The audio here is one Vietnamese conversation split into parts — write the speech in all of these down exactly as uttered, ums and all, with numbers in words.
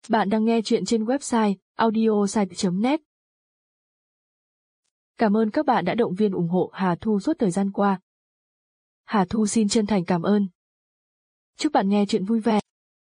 Bạn đang nghe chuyện trên website audiosite chấm net. Cảm ơn các bạn đã động viên ủng hộ Hà Thu suốt thời gian qua. Hà Thu xin chân thành cảm ơn. Chúc bạn nghe chuyện vui vẻ.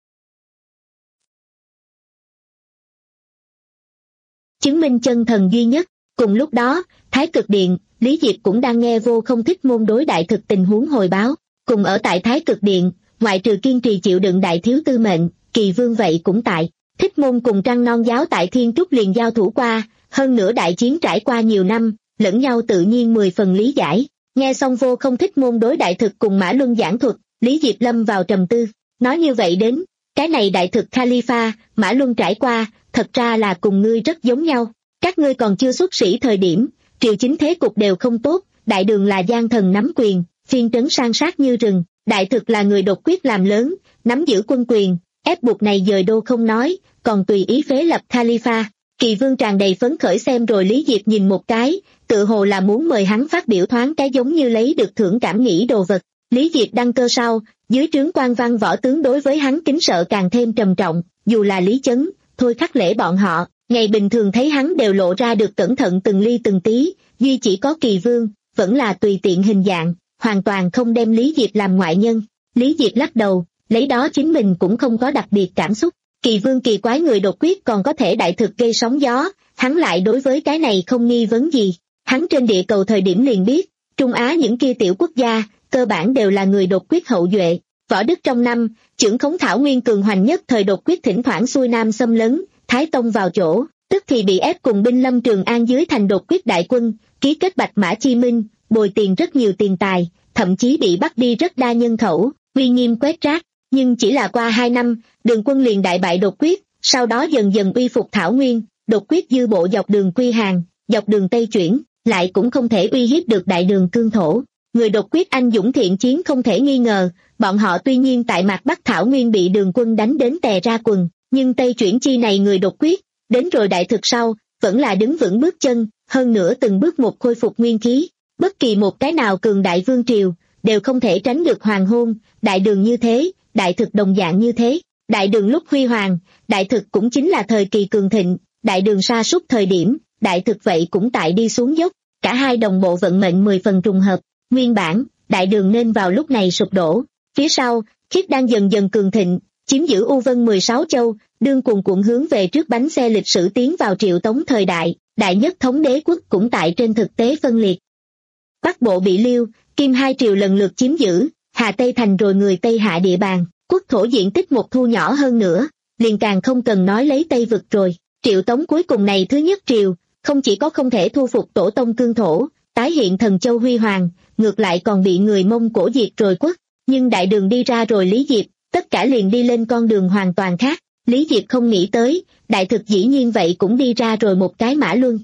Chứng minh chân thần duy nhất. Cùng lúc đó, Thái Cực Điện, Lý Diệp cũng đang nghe Vô Không Thích Môn đối đại thực tình huống hồi báo. Cùng ở tại Thái Cực Điện, ngoại trừ kiên trì chịu đựng đại thiếu tư mệnh, Kỳ Vương vậy cũng tại. Thích Môn cùng Trăng Non giáo tại Thiên Trúc liền giao thủ qua, hơn nữa đại chiến trải qua nhiều năm, lẫn nhau tự nhiên mười phần lý giải. Nghe xong Vô Không Thích Môn đối đại thực cùng Mã Luân giảng thuật, Lý Diệp lâm vào trầm tư. Nói như vậy đến, cái này đại thực Khalifa, Mã Luân trải qua, thật ra là cùng ngươi rất giống nhau. Các ngươi còn chưa xuất sĩ thời điểm, triều chính thế cục đều không tốt, đại đường là gian thần nắm quyền, phiên trấn san sát như rừng, đại thực là người độc quyết làm lớn, nắm giữ quân quyền, ép buộc này dời đô không nói, còn tùy ý phế lập Khalifa. Kỳ Vương tràn đầy phấn khởi xem rồi Lý Diệp nhìn một cái, tự hồ là muốn mời hắn phát biểu thoáng cái giống như lấy được thưởng cảm nghĩ đồ vật. Lý Diệp đăng cơ sau, dưới trướng quan văn võ tướng đối với hắn kính sợ càng thêm trầm trọng, dù là Lý Chấn, Thôi Khắc Lễ bọn họ, ngày bình thường thấy hắn đều lộ ra được cẩn thận từng ly từng tí, duy chỉ có Kỳ Vương, vẫn là tùy tiện hình dạng, hoàn toàn không đem Lý Diệp làm ngoại nhân. Lý Diệp lắc đầu, lấy đó chính mình cũng không có đặc biệt cảm xúc. Kỳ Vương kỳ quái người đột quyết còn có thể đại thực gây sóng gió, hắn lại đối với cái này không nghi vấn gì. Hắn trên địa cầu thời điểm liền biết, Trung Á những kia tiểu quốc gia, cơ bản đều là người đột quyết hậu duệ. Võ Đức trong năm, trưởng khống Thảo Nguyên cường hoành nhất thời đột quyết thỉnh thoảng xuôi nam xâm lấn, Thái Tông vào chỗ, tức thì bị ép cùng binh lâm Trường An dưới thành đột quyết đại quân, ký kết Bạch Mã Chi Minh, bồi tiền rất nhiều tiền tài, thậm chí bị bắt đi rất đa nhân khẩu, uy nghiêm quét rác. Nhưng chỉ là qua hai năm, Đường quân liền đại bại đột quyết, sau đó dần dần uy phục Thảo Nguyên, đột quyết dư bộ dọc đường Quy Hàng, dọc đường Tây chuyển, lại cũng không thể uy hiếp được đại đường cương thổ. Người đột quyết anh dũng thiện chiến không thể nghi ngờ, bọn họ tuy nhiên tại mặt Bắc Thảo Nguyên bị đường quân đánh đến tè ra quần, nhưng Tây chuyển chi này người đột quyết, đến rồi đại thực sau, vẫn là đứng vững bước chân, hơn nữa từng bước một khôi phục nguyên khí. Bất kỳ một cái nào cường đại vương triều, đều không thể tránh được hoàng hôn, đại đường như thế, đại thực đồng dạng như thế. Đại đường lúc huy hoàng, đại thực cũng chính là thời kỳ cường thịnh, đại đường sa sút thời điểm, đại thực vậy cũng tại đi xuống dốc, cả hai đồng bộ vận mệnh mười phần trùng hợp. Nguyên bản, đại đường nên vào lúc này sụp đổ, phía sau, Khiết đang dần dần cường thịnh, chiếm giữ U Vân mười sáu châu, đương cuồn cuộn hướng về trước bánh xe lịch sử tiến vào Triệu Tống thời đại, đại nhất thống đế quốc cũng tại trên thực tế phân liệt. Bắc bộ bị Liêu, Kim hai triều lần lượt chiếm giữ, Hà Tây thành rồi người Tây hạ địa bàn, quốc thổ diện tích một thu nhỏ hơn nữa, liền càng không cần nói lấy Tây vực rồi. Triệu Tống cuối cùng này thứ nhất triều, không chỉ có không thể thu phục tổ tông cương thổ, tái hiện thần châu huy hoàng, ngược lại còn bị người Mông Cổ diệt rồi quốc. Nhưng đại đường đi ra rồi Lý Diệp, tất cả liền đi lên con đường hoàn toàn khác. Lý Diệp không nghĩ tới, đại thực dĩ nhiên vậy cũng đi ra rồi một cái Mã Luân.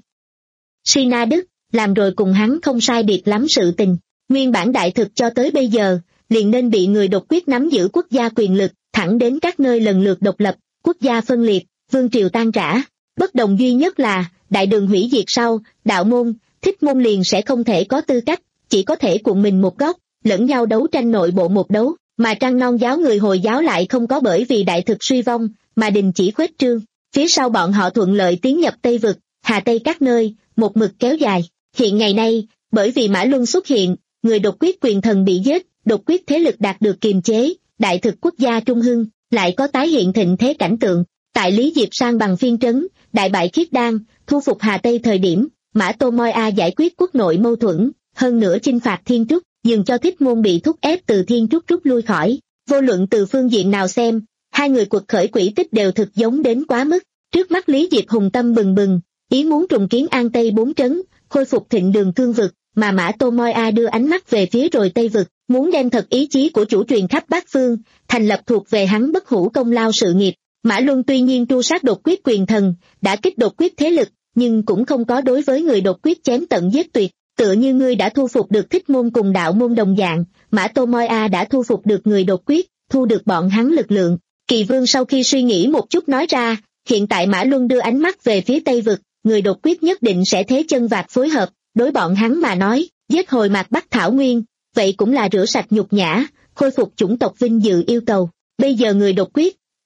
Sina Đức, làm rồi cùng hắn không sai biệt lắm sự tình. Nguyên bản đại thực cho tới bây giờ, liền nên bị người đột quyết nắm giữ quốc gia quyền lực, thẳng đến các nơi lần lượt độc lập, quốc gia phân liệt, vương triều tan rã. Bất đồng duy nhất là, đại đường hủy diệt sau, đạo môn, Thích Môn liền sẽ không thể có tư cách, chỉ có thể cuộn mình một góc, lẫn nhau đấu tranh nội bộ một đấu, mà Trăng Non giáo người Hồi giáo lại không có bởi vì đại thực suy vong, mà đình chỉ khuếch trương. Phía sau bọn họ thuận lợi tiến nhập Tây vực, Hà Tây các nơi, một mực kéo dài. Hiện ngày nay, bởi vì Mã Luân xuất hiện, người đột quyết quyền thần bị giết, đột quyết thế lực đạt được kiềm chế, đại thực quốc gia trung hưng, lại có tái hiện thịnh thế cảnh tượng. Tại Lý Diệp sang bằng phiên trấn, đại bại Khiết Đan, thu phục Hà Tây thời điểm, Mã Tô Moi A giải quyết quốc nội mâu thuẫn, hơn nữa chinh phạt Thiên Trúc, dừng cho Thích Môn bị thúc ép từ Thiên Trúc rút lui khỏi. Vô luận từ phương diện nào xem, hai người quật khởi quỹ tích đều thực giống đến quá mức. Trước mắt Lý Diệp hùng tâm bừng bừng, ý muốn trùng kiến An Tây bốn trấn, khôi phục thịnh đường cương vực, mà Mã Tô Moi A đưa ánh mắt về phía rồi Tây vực, muốn đem thật ý chí của chủ truyền khắp bát phương, thành lập thuộc về hắn bất hủ công lao sự nghiệp. Mã Luân tuy nhiên tru sát đột quyết quyền thần, đã kích đột quyết thế lực, nhưng cũng không có đối với người đột quyết chém tận giết tuyệt. Tựa như ngươi đã thu phục được Thích Môn cùng đạo môn đồng dạng, Mã Tô Moi A đã thu phục được người đột quyết, thu được bọn hắn lực lượng. Kỳ Vương sau khi suy nghĩ một chút nói ra, hiện tại Mã Luân đưa ánh mắt về phía Tây vực, người đột quyết nhất định sẽ thế chân vạc phối hợp, đối bọn hắn mà nói, giết hồi mạc Bắc Thảo Nguyên, vậy cũng là rửa sạch nhục nhã, khôi phục chủng tộc vinh dự yêu cầu. Bây giờ người đột quyết,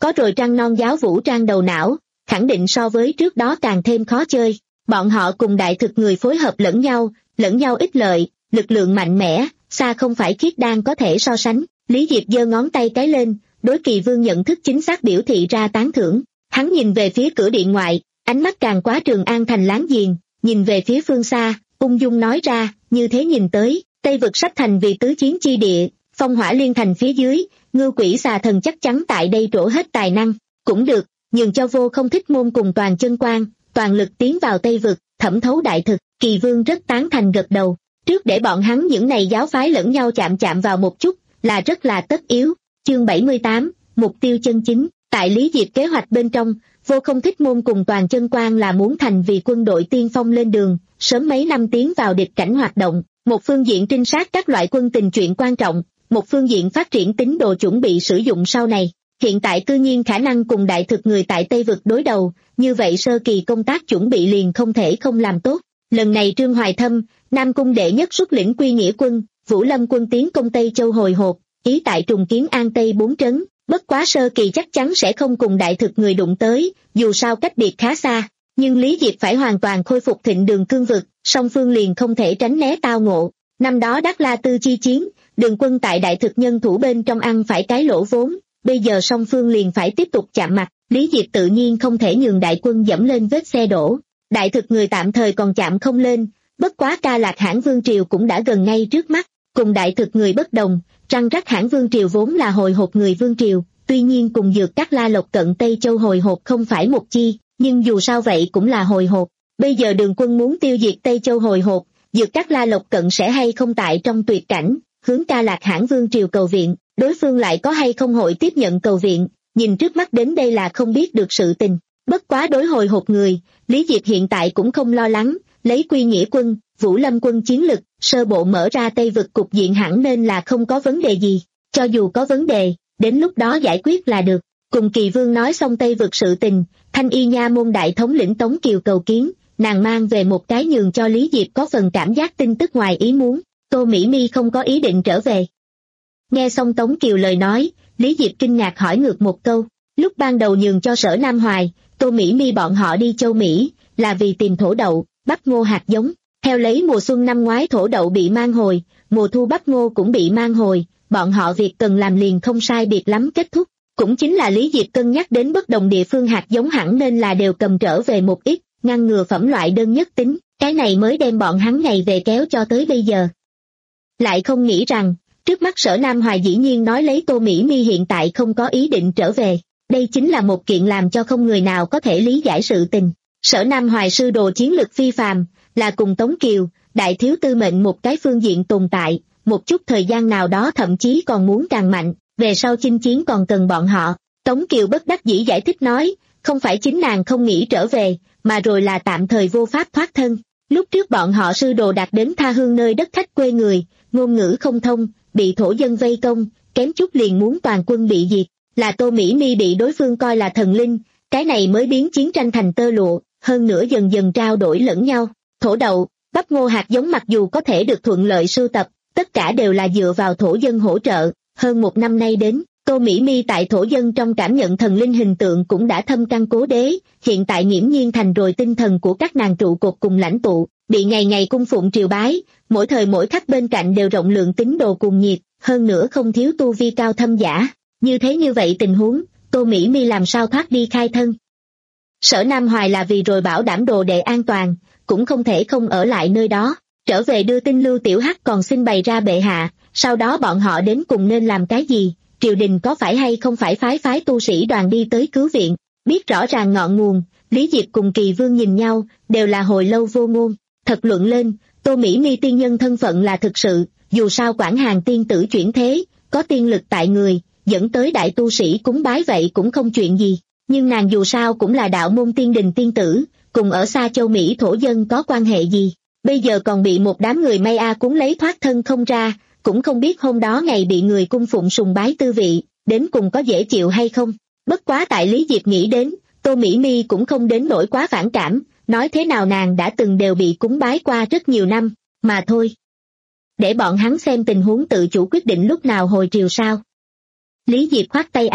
có rồi trăng non giáo vũ trang đầu não, khẳng định so với trước đó càng thêm khó chơi. Bọn họ cùng đại thực người phối hợp lẫn nhau, lẫn nhau ích lợi, lực lượng mạnh mẽ, xa không phải Khiết Đan có thể so sánh. Lý Diệp giơ ngón tay cái lên, đối Kỳ Vương nhận thức chính xác biểu thị ra tán thưởng. Hắn nhìn về phía cửa điện ngoại, ánh mắt càng quá Trường An thành láng giềng, nhìn về phía phương xa, ung dung nói ra, như thế nhìn tới, Tây vực sắp thành vì tứ chiến chi địa, phong hỏa liên thành phía dưới, Ngưu Quỷ Xà Thần chắc chắn tại đây trổ hết tài năng. Cũng được, nhường cho Vô Không Thích Môn cùng toàn chân quan, toàn lực tiến vào Tây vực, thẩm thấu đại thực. Kỳ Vương rất tán thành gật đầu. Trước để bọn hắn những này giáo phái lẫn nhau chạm chạm vào một chút, là rất là tất yếu. Chương bảy mươi tám, mục tiêu chân chính. Tại Lý Diệp kế hoạch bên trong, Vô Không Thích Môn cùng toàn chân quan là muốn thành vì quân đội tiên phong lên đường, sớm mấy năm tiến vào địch cảnh hoạt động. Một phương diện trinh sát các loại quân tình chuyện quan trọng, một phương diện phát triển tín đồ chuẩn bị sử dụng sau này. Hiện tại cư nhiên khả năng cùng đại thực người tại Tây vực đối đầu, như vậy sơ kỳ công tác chuẩn bị liền không thể không làm tốt. Lần này Trương Hoài Thâm, Nam Cung đệ nhất xuất lĩnh Quy Nghĩa quân, Vũ Lâm quân tiến công Tây Châu hồi hộp, ý tại trùng kiến An Tây bốn trấn, bất quá sơ kỳ chắc chắn sẽ không cùng đại thực người đụng tới, dù sao cách biệt khá xa. Nhưng Lý Diệp phải hoàn toàn khôi phục thịnh đường cương vực, song phương liền không thể tránh né tao ngộ. Năm đó Đắc La Tư chi chiến, đường quân tại đại thực nhân thủ bên trong ăn phải cái lỗ vốn, bây giờ song phương liền phải tiếp tục chạm mặt, Lý Diệp tự nhiên không thể nhường đại quân dẫm lên vết xe đổ. Đại thực người tạm thời còn chạm không lên, bất quá Ca Lạc Hãn Vương Triều cũng đã gần ngay trước mắt, cùng đại thực người bất đồng, răng rắc Hãn Vương Triều vốn là hồi hộp người Vương Triều, tuy nhiên cùng Dược Các La Lộc cận Tây Châu hồi hộp không phải một chi, nhưng dù sao vậy cũng là hồi hộp. Bây giờ đường quân muốn tiêu diệt Tây Châu hồi hộp, Dược Các La Lộc cận sẽ hay không tại trong tuyệt cảnh, hướng Ca Lạc Hãn Vương Triều cầu viện, đối phương lại có hay không hội tiếp nhận cầu viện, nhìn trước mắt đến đây là không biết được sự tình. Bất quá đối hồi hộp người, Lý Diệp hiện tại cũng không lo lắng, lấy Quy Nghĩa quân, Vũ Lâm quân chiến lực, sơ bộ mở ra Tây vực cục diện hẳn nên là không có vấn đề gì, cho dù có vấn đề, đến lúc đó giải quyết là được. Cùng Kỳ Vương nói xong Tây vực sự tình, Thanh Y Nha môn đại thống lĩnh Tống Kiều cầu kiến, nàng mang về một cái nhường cho Lý Diệp có phần cảm giác tin tức ngoài ý muốn, Tô Mỹ Mi không có ý định trở về. Nghe xong Tống Kiều lời nói, Lý Diệp kinh ngạc hỏi ngược một câu, lúc ban đầu nhường cho Sở Nam Hoài, Tô Mỹ Mi bọn họ đi châu Mỹ, là vì tìm thổ đậu, bắp ngô hạt giống, theo lấy mùa xuân năm ngoái thổ đậu bị mang hồi, mùa thu bắp ngô cũng bị mang hồi, bọn họ việc cần làm liền không sai biệt lắm kết thúc, cũng chính là Lý Diệp cân nhắc đến bất đồng địa phương hạt giống hẳn nên là đều cầm trở về một ít, ngăn ngừa phẩm loại đơn nhất tính, cái này mới đem bọn hắn ngày về kéo cho tới bây giờ. Lại không nghĩ rằng, trước mắt Sở Nam Hoài dĩ nhiên nói lấy Tô Mỹ Mi hiện tại không có ý định trở về, đây chính là một kiện làm cho không người nào có thể lý giải sự tình. Sở Nam Hoài sư đồ chiến lực phi phàm, là cùng Tống Kiều, đại thiếu tư mệnh một cái phương diện tồn tại, một chút thời gian nào đó thậm chí còn muốn càng mạnh, về sau chinh chiến còn cần bọn họ. Tống Kiều bất đắc dĩ giải thích nói, không phải chính nàng không nghĩ trở về, mà rồi là tạm thời vô pháp thoát thân. Lúc trước bọn họ sư đồ đạt đến tha hương nơi đất khách quê người, ngôn ngữ không thông, bị thổ dân vây công, kém chút liền muốn toàn quân bị diệt, là Tô Mỹ Mi bị đối phương coi là thần linh, cái này mới biến chiến tranh thành tơ lụa, hơn nữa dần dần trao đổi lẫn nhau. Thổ đậu, bắp ngô hạt giống mặc dù có thể được thuận lợi sưu tập, tất cả đều là dựa vào thổ dân hỗ trợ, hơn một năm nay đến, Tô Mỹ Mi tại thổ dân trong cảm nhận thần linh hình tượng cũng đã thâm căn cố đế, hiện tại nghiễm nhiên thành rồi tinh thần của các nàng trụ cột cùng lãnh tụ, bị ngày ngày cung phụng triều bái, mỗi thời mỗi khắc bên cạnh đều rộng lượng tín đồ cùng nhiệt, hơn nữa không thiếu tu vi cao thâm giả. Như thế như vậy tình huống, Tô Mỹ Mi làm sao thoát đi khai thân? Sở Nam Hoài là vì rồi bảo đảm đồ đệ an toàn, cũng không thể không ở lại nơi đó, trở về đưa tin Lưu Tiểu Hắc còn xin bày ra bệ hạ, sau đó bọn họ đến cùng nên làm cái gì, triều đình có phải hay không phải phái phái tu sĩ đoàn đi tới cứu viện, biết rõ ràng ngọn nguồn, Lý Diệp cùng Kỳ Vương nhìn nhau, đều là hồi lâu vô ngôn, thật luận lên, Tô Mỹ Mi tiên nhân thân phận là thực sự, dù sao quản hàng tiên tử chuyển thế, có tiên lực tại người, dẫn tới đại tu sĩ cúng bái vậy cũng không chuyện gì, nhưng nàng dù sao cũng là đạo môn tiên đình tiên tử, cùng ở xa châu Mỹ thổ dân có quan hệ gì, bây giờ còn bị một đám người may a cuốn lấy thoát thân không ra, cũng không biết hôm đó ngày bị người cung phụng sùng bái tư vị, đến cùng có dễ chịu hay không. Bất quá tại Lý Diệp nghĩ đến, Tô Mỹ Mi cũng không đến nỗi quá phản cảm, nói thế nào nàng đã từng đều bị cúng bái qua rất nhiều năm, mà thôi. Để bọn hắn xem tình huống tự chủ quyết định lúc nào hồi triều sao. Lý Diệp khoát tay áo,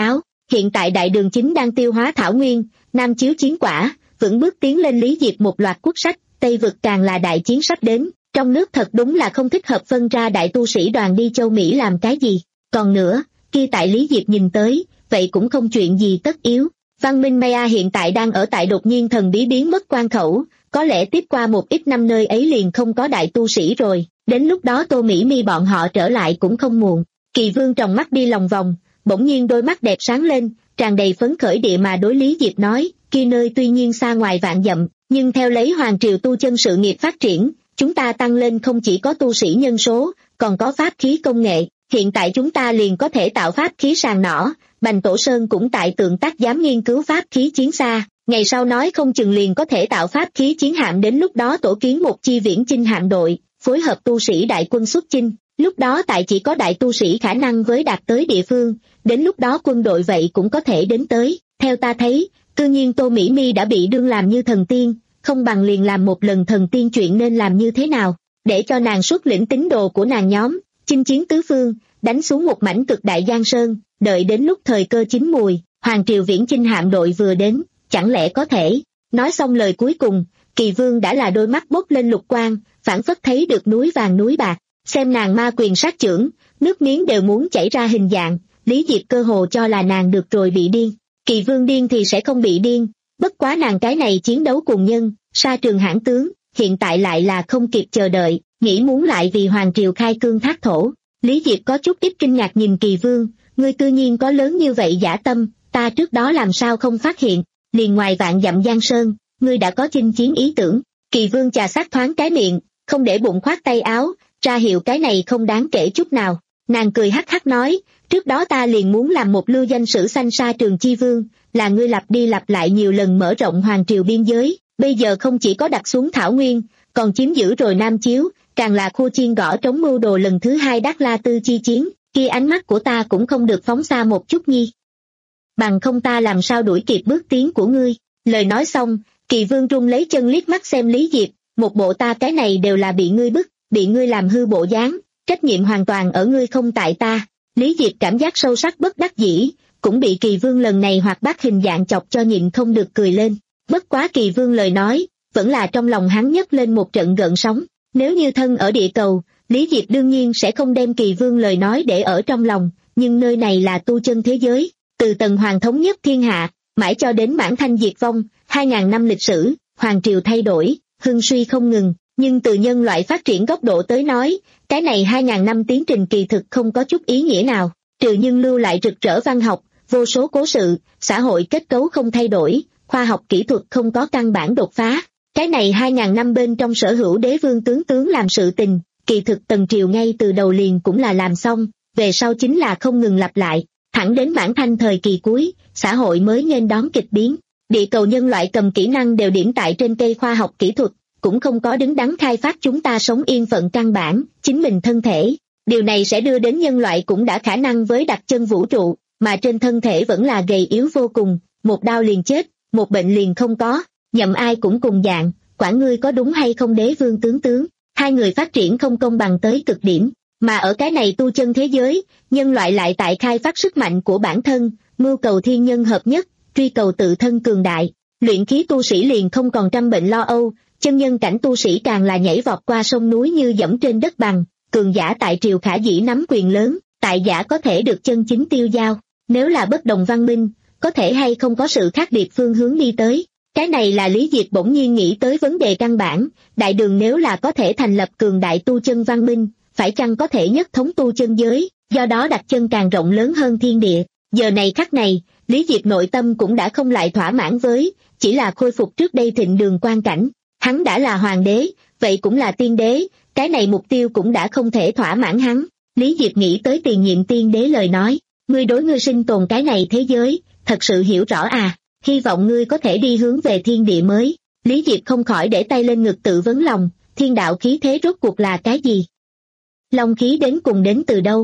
Hiện tại đại đường chính đang tiêu hóa thảo nguyên, nam chiếu chiến quả, vững bước tiến lên lý diệt một loạt quốc sách, Tây vực càng là đại chiến sắp đến, trong nước thật đúng là không thích hợp phân ra đại tu sĩ đoàn đi châu Mỹ làm cái gì. Còn nữa, kia tại Lý Diệp nhìn tới, vậy cũng không chuyện gì tất yếu. Văn Minh Maya hiện tại đang ở tại đột nhiên thần bí biến mất quan khẩu, có lẽ tiếp qua một ít năm nơi ấy liền không có đại tu sĩ rồi, đến lúc đó Tô Mỹ Mi bọn họ trở lại cũng không muộn. Kỳ Vương tròng mắt đi lòng vòng, bỗng nhiên đôi mắt đẹp sáng lên, tràn đầy phấn khởi địa mà đối Lý Diệp nói, kia nơi tuy nhiên xa ngoài vạn dặm, nhưng theo lấy hoàng triều tu chân sự nghiệp phát triển, chúng ta tăng lên không chỉ có tu sĩ nhân số, còn có pháp khí công nghệ, hiện tại chúng ta liền có thể tạo pháp khí sàng nỏ, Bành Tổ Sơn cũng tại tượng tác dám nghiên cứu pháp khí chiến xa, ngày sau nói không chừng liền có thể tạo pháp khí chiến hạm, đến lúc đó tổ kiến một chi viễn chinh hạm đội, phối hợp tu sĩ đại quân xuất chinh, lúc đó tại chỉ có đại tu sĩ khả năng với đạt tới địa phương, đến lúc đó quân đội vậy cũng có thể đến tới, theo ta thấy, cư nhiên Tô Mỹ Mi đã bị đương làm như thần tiên, không bằng liền làm một lần thần tiên chuyện nên làm như thế nào, để cho nàng xuất lĩnh tín đồ của nàng nhóm, chinh chiến tứ phương, đánh xuống một mảnh cực đại giang sơn, đợi đến lúc thời cơ chín mùi, hoàng triều viễn chinh hạm đội vừa đến, chẳng lẽ có thể. Nói xong lời cuối cùng, Kỳ Vương đã là đôi mắt bốc lên lục quang, phảng phất thấy được núi vàng núi bạc, xem nàng ma quyền sát chưởng, nước miếng đều muốn chảy ra hình dạng, Lý Diệp cơ hồ cho là nàng được rồi bị điên. Kỳ Vương điên thì sẽ không bị điên, bất quá nàng cái này chiến đấu cùng nhân, sa trường hãn tướng, hiện tại lại là không kịp chờ đợi, nghĩ muốn lại vì hoàng triều khai cương thác thổ. Lý Diệp có chút ít kinh ngạc nhìn Kỳ Vương, ngươi cư nhiên có lớn như vậy dã tâm, ta trước đó làm sao không phát hiện, liền ngoài vạn dặm giang sơn, ngươi đã có chinh chiến ý tưởng. Kỳ Vương chà sát thoáng cái miệng, không để bụng khoát tay áo, ra hiệu cái này không đáng kể chút nào. Nàng cười hắc hắc nói, trước đó ta liền muốn làm một lưu danh sử sanh sa trường chi vương, là ngươi lặp đi lặp lại nhiều lần mở rộng hoàng triều biên giới, bây giờ không chỉ có đặt xuống thảo nguyên, còn chiếm giữ rồi Nam Chiếu, càng là khua chiên gõ trống mưu đồ lần thứ hai Đắc La Tư chi chiến, kia ánh mắt của ta cũng không được phóng xa một chút nhi. Bằng không ta làm sao đuổi kịp bước tiến của ngươi. Lời nói xong, Kỳ Vương rung lấy chân liếc mắt xem Lý Diệp, một bộ ta cái này đều là bị ngươi bức, bị ngươi làm hư bộ dáng, trách nhiệm hoàn toàn ở ngươi không tại ta. Lý Diệp cảm giác sâu sắc bất đắc dĩ, cũng bị Kỳ Vương lần này hoạt bát hình dạng chọc cho nhịn không được cười lên. Bất quá Kỳ Vương lời nói, vẫn là trong lòng hắn nhấc lên một trận gợn sóng. Nếu như thân ở địa cầu, Lý Diệp đương nhiên sẽ không đem Kỳ Vương lời nói để ở trong lòng, nhưng nơi này là tu chân thế giới, từ tần hoàng thống nhất thiên hạ, mãi cho đến Mãn Thanh diệt vong, hai ngàn năm lịch sử, hoàng triều thay đổi, hưng suy không ngừng, nhưng từ nhân loại phát triển góc độ tới nói, cái này hai ngàn năm tiến trình kỳ thực không có chút ý nghĩa nào, trừ nhưng lưu lại rực rỡ văn học, vô số cố sự, xã hội kết cấu không thay đổi, khoa học kỹ thuật không có căn bản đột phá. Cái này hai ngàn năm bên trong sở hữu đế vương tướng tướng làm sự tình, kỳ thực tần triều ngay từ đầu liền cũng là làm xong, về sau chính là không ngừng lặp lại, thẳng đến Mãn Thanh thời kỳ cuối, xã hội mới nghênh đón kịch biến. Địa cầu nhân loại cầm kỹ năng đều điểm tại trên cây khoa học kỹ thuật, cũng không có đứng đắn khai phát chúng ta sống yên phận căn bản, chính mình thân thể. Điều này sẽ đưa đến nhân loại cũng đã khả năng với đặt chân vũ trụ, mà trên thân thể vẫn là gầy yếu vô cùng, một đau liền chết, một bệnh liền không có, nhậm ai cũng cùng dạng, quản ngươi có đúng hay không đế vương tướng tướng, hai người phát triển không công bằng tới cực điểm, mà ở cái này tu chân thế giới, nhân loại lại tại khai phát sức mạnh của bản thân, mưu cầu thiên nhân hợp nhất, truy cầu tự thân cường đại, luyện khí tu sĩ liền không còn trăm bệnh lo âu, chân nhân cảnh tu sĩ càng là nhảy vọt qua sông núi như dẫm trên đất bằng, cường giả tại triều khả dĩ nắm quyền lớn, tại giả có thể được chân chính tiêu giao, nếu là bất đồng văn minh, có thể hay không có sự khác biệt phương hướng đi tới. Cái này là Lý Diệp bỗng nhiên nghĩ tới vấn đề căn bản, đại đường nếu là có thể thành lập cường đại tu chân văn minh, phải chăng có thể nhất thống tu chân giới, do đó đặt chân càng rộng lớn hơn thiên địa. Giờ này khắc này, Lý Diệp nội tâm cũng đã không lại thỏa mãn với, chỉ là khôi phục trước đây thịnh đường quan cảnh. Hắn đã là hoàng đế, vậy cũng là tiên đế, cái này mục tiêu cũng đã không thể thỏa mãn hắn. Lý Diệp nghĩ tới tiền nhiệm tiên đế lời nói, ngươi đối ngươi sinh tồn cái này thế giới, thật sự hiểu rõ à, hy vọng ngươi có thể đi hướng về thiên địa mới. Lý Diệp không khỏi để tay lên ngực tự vấn lòng, thiên đạo khí thế rốt cuộc là cái gì? Long khí đến cùng đến từ đâu?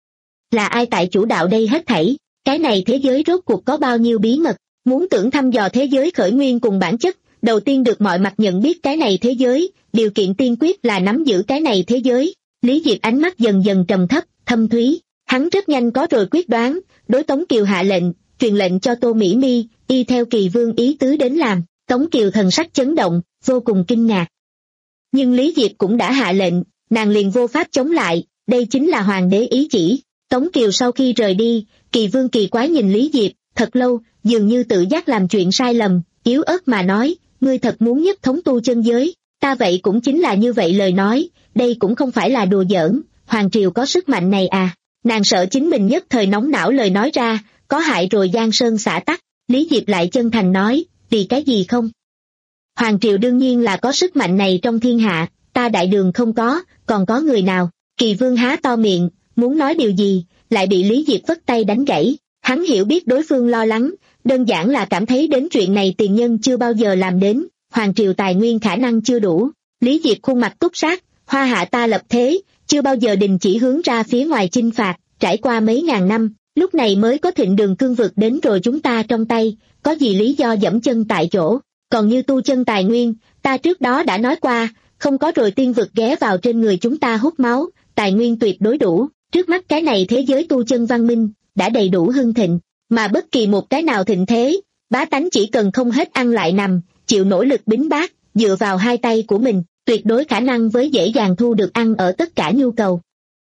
Là ai tại chủ đạo đây hết thảy? Cái này thế giới rốt cuộc có bao nhiêu bí mật? Muốn tưởng thăm dò thế giới khởi nguyên cùng bản chất, đầu tiên được mọi mặt nhận biết cái này thế giới, điều kiện tiên quyết là nắm giữ cái này thế giới. Lý Diệp ánh mắt dần dần trầm thấp, thâm thúy, hắn rất nhanh có rồi quyết đoán, đối Tống Kiều hạ lệnh, truyền lệnh cho Tô Mỹ Mi, y theo Kỳ Vương ý tứ đến làm. Tống Kiều thần sắc chấn động, vô cùng kinh ngạc. Nhưng Lý Diệp cũng đã hạ lệnh, nàng liền vô pháp chống lại, đây chính là hoàng đế ý chỉ. Tống Kiều sau khi rời đi, Kỳ Vương kỳ quái nhìn Lý Diệp, thật lâu, dường như tự giác làm chuyện sai lầm, yếu ớt mà nói, ngươi thật muốn nhất thống tu chân giới, ta vậy cũng chính là như vậy lời nói, đây cũng không phải là đùa giỡn, hoàng triều có sức mạnh này à, nàng sợ chính mình nhất thời nóng não lời nói ra, có hại rồi giang sơn xã tắc. Lý Diệp lại chân thành nói, vì cái gì không? Hoàng triều đương nhiên là có sức mạnh này trong thiên hạ, ta Đại Đường không có, còn có người nào? Kỳ Vương há to miệng, muốn nói điều gì, lại bị Lý Diệp vất tay đánh gãy. Hắn hiểu biết đối phương lo lắng, đơn giản là cảm thấy đến chuyện này tiền nhân chưa bao giờ làm đến, hoàng triều tài nguyên khả năng chưa đủ. Lý Diệp khuôn mặt túc sát, hoa hạ ta lập thế, chưa bao giờ đình chỉ hướng ra phía ngoài chinh phạt, trải qua mấy ngàn năm, lúc này mới có Thịnh Đường cương vực đến rồi chúng ta trong tay, có gì lý do dẫm chân tại chỗ. Còn như tu chân tài nguyên, ta trước đó đã nói qua, không có rồi tiên vực ghé vào trên người chúng ta hút máu, tài nguyên tuyệt đối đủ, trước mắt cái này thế giới tu chân văn minh, đã đầy đủ hưng thịnh, mà bất kỳ một cái nào thịnh thế, bá tánh chỉ cần không hết ăn lại nằm, chịu nỗ lực bính bác, dựa vào hai tay của mình, tuyệt đối khả năng với dễ dàng thu được ăn ở tất cả nhu cầu.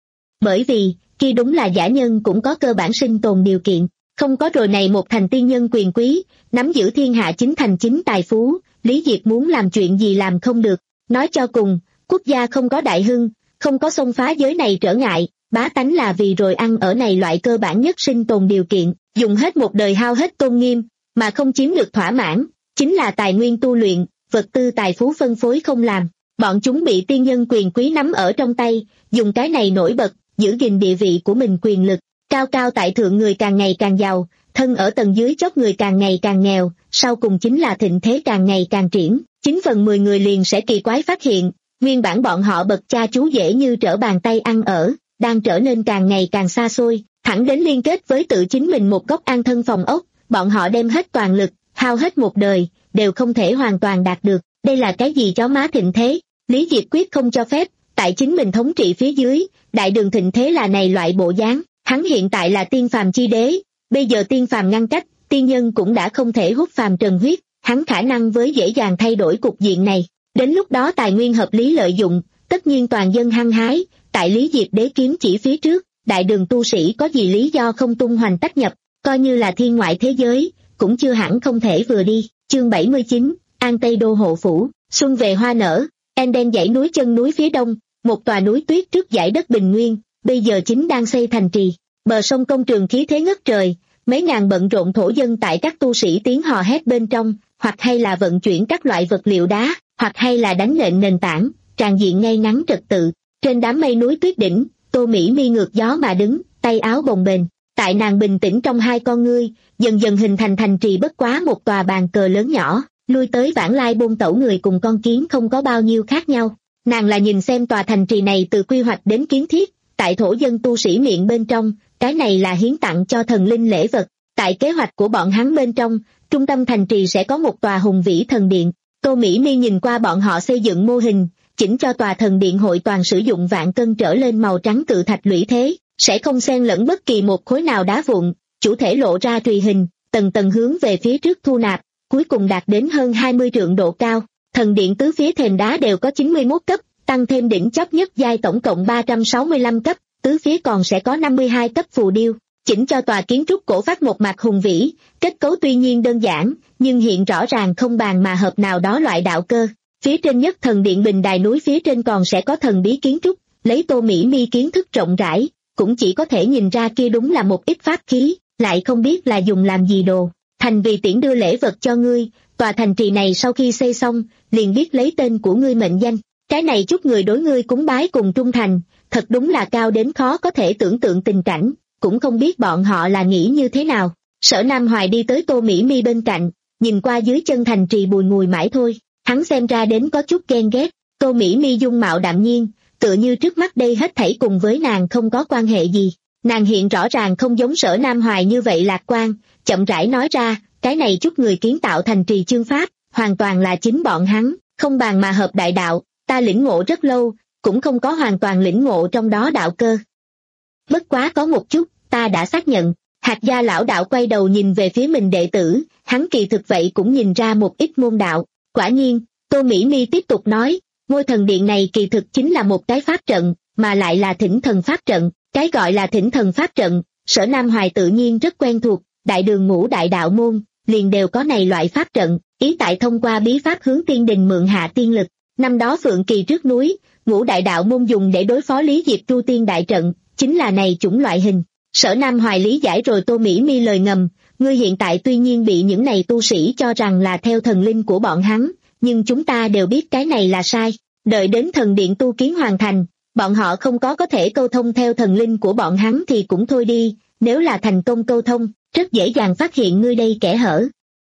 Bởi vì, khi đúng là giả nhân cũng có cơ bản sinh tồn điều kiện, không có rồi này một thành tiên nhân quyền quý, nắm giữ thiên hạ chính thành chính tài phú, Lý Diệp muốn làm chuyện gì làm không được, nói cho cùng, quốc gia không có đại hưng, không có xông phá giới này trở ngại, bá tánh là vì rồi ăn ở này loại cơ bản nhất sinh tồn điều kiện, dùng hết một đời hao hết tôn nghiêm, mà không chiếm được thỏa mãn, chính là tài nguyên tu luyện, vật tư tài phú phân phối không làm, bọn chúng bị tiên nhân quyền quý nắm ở trong tay, dùng cái này nổi bật, giữ gìn địa vị của mình quyền lực, cao cao tại thượng người càng ngày càng giàu, thân ở tầng dưới chót người càng ngày càng nghèo, sau cùng chính là thịnh thế càng ngày càng triển, chín phần mười người liền sẽ kỳ quái phát hiện, nguyên bản bọn họ bậc cha chú dễ như trở bàn tay ăn ở, đang trở nên càng ngày càng xa xôi, thẳng đến liên kết với tự chính mình một góc an thân phòng ốc, bọn họ đem hết toàn lực, hao hết một đời, đều không thể hoàn toàn đạt được, đây là cái gì chó má thịnh thế, Lý Diệp quyết không cho phép, tại chính mình thống trị phía dưới, Đại Đường thịnh thế là này loại bộ dáng, hắn hiện tại là tiên phàm chi đế, bây giờ tiên phàm ngăn cách, tiên nhân cũng đã không thể hút phàm trần huyết, hắn khả năng với dễ dàng thay đổi cục diện này, đến lúc đó tài nguyên hợp lý lợi dụng, tất nhiên toàn dân hăng hái, tại Lý Diệp đế kiếm chỉ phía trước, Đại Đường tu sĩ có gì lý do không tung hoành tách nhập, coi như là thiên ngoại thế giới, cũng chưa hẳn không thể vừa đi. Chương bảy mươi chín, An Tây Đô Hộ Phủ, xuân về hoa nở, Enden dãy núi chân núi phía đông, một tòa núi tuyết trước dải đất bình nguyên, bây giờ chính đang xây thành trì, bờ sông công trường khí thế ngất trời, mấy ngàn bận rộn thổ dân tại các tu sĩ tiếng hò hét bên trong, hoặc hay là vận chuyển các loại vật liệu đá, hoặc hay là đánh nện nền tảng, tràn diện ngay ngắn trật tự. Trên đám mây núi tuyết đỉnh, Tô Mỹ Mi ngược gió mà đứng, tay áo bồng bềnh, tại nàng bình tĩnh trong hai con ngươi, dần dần hình thành thành trì bất quá một tòa bàn cờ lớn nhỏ, lui tới vãng lai bôn tẩu người cùng con kiến không có bao nhiêu khác nhau. Nàng là nhìn xem tòa thành trì này từ quy hoạch đến kiến thiết, tại thổ dân tu sĩ miệng bên trong, cái này là hiến tặng cho thần linh lễ vật, tại kế hoạch của bọn hắn bên trong, trung tâm thành trì sẽ có một tòa hùng vĩ thần điện. Tô Mỹ Mi nhìn qua bọn họ xây dựng mô hình, chỉnh cho tòa thần điện hội toàn sử dụng vạn cân trở lên màu trắng cự thạch lũy thế, sẽ không xen lẫn bất kỳ một khối nào đá vụn, chủ thể lộ ra tùy hình, tầng tầng hướng về phía trước thu nạp, cuối cùng đạt đến hơn hai mươi trượng độ cao. Thần điện tứ phía thềm đá đều có chín mươi mốt cấp, tăng thêm đỉnh chóp nhất giai tổng cộng ba trăm sáu mươi lăm cấp, tứ phía còn sẽ có năm mươi hai cấp phù điêu, chỉnh cho tòa kiến trúc cổ phát một mặt hùng vĩ, kết cấu tuy nhiên đơn giản, nhưng hiện rõ ràng không bàn mà hợp nào đó loại đạo cơ. Phía trên nhất thần điện bình đài núi phía trên còn sẽ có thần bí kiến trúc, lấy Tô Mỹ Mi kiến thức rộng rãi, cũng chỉ có thể nhìn ra kia đúng là một ít pháp khí, lại không biết là dùng làm gì đồ. Thành vì tiễn đưa lễ vật cho ngươi, tòa thành trì này sau khi xây xong, liền biết lấy tên của ngươi mệnh danh. Cái này chút người đối ngươi cúng bái cùng trung thành, thật đúng là cao đến khó có thể tưởng tượng tình cảnh, cũng không biết bọn họ là nghĩ như thế nào. Sở Nam Hoài đi tới Tô Mỹ Mi bên cạnh, nhìn qua dưới chân thành trì bùi ngùi mãi thôi, hắn xem ra đến có chút ghen ghét. Tô Mỹ Mi dung mạo đạm nhiên, tựa như trước mắt đây hết thảy cùng với nàng không có quan hệ gì. Nàng hiện rõ ràng không giống Sở Nam Hoài như vậy lạc quan, chậm rãi nói ra, cái này chút người kiến tạo thành trì chương pháp, hoàn toàn là chính bọn hắn, không bàn mà hợp đại đạo, ta lĩnh ngộ rất lâu, cũng không có hoàn toàn lĩnh ngộ trong đó đạo cơ. Bất quá có một chút, ta đã xác nhận, Hạt gia lão đạo quay đầu nhìn về phía mình đệ tử, hắn kỳ thực vậy cũng nhìn ra một ít môn đạo. Quả nhiên, Tô Mỹ Mi tiếp tục nói, ngôi thần điện này kỳ thực chính là một cái pháp trận, mà lại là thỉnh thần pháp trận. Cái gọi là thỉnh thần pháp trận, Sở Nam Hoài tự nhiên rất quen thuộc, đại đường ngũ đại đạo môn, liền đều có này loại pháp trận, ý tại thông qua bí pháp hướng tiên đình mượn hạ tiên lực. Năm đó Phượng Kỳ trước núi, ngũ đại đạo môn dùng để đối phó Lý Diệp Tru Tiên đại trận, chính là này chủng loại hình. Sở Nam Hoài lý giải rồi Tô Mỹ Mi lời ngầm, ngươi hiện tại tuy nhiên bị những này tu sĩ cho rằng là theo thần linh của bọn hắn, nhưng chúng ta đều biết cái này là sai. Đợi đến thần điện tu kiến hoàn thành, bọn họ không có có thể câu thông theo thần linh của bọn hắn thì cũng thôi đi, nếu là thành công câu thông, rất dễ dàng phát hiện ngươi đây kẻ hở.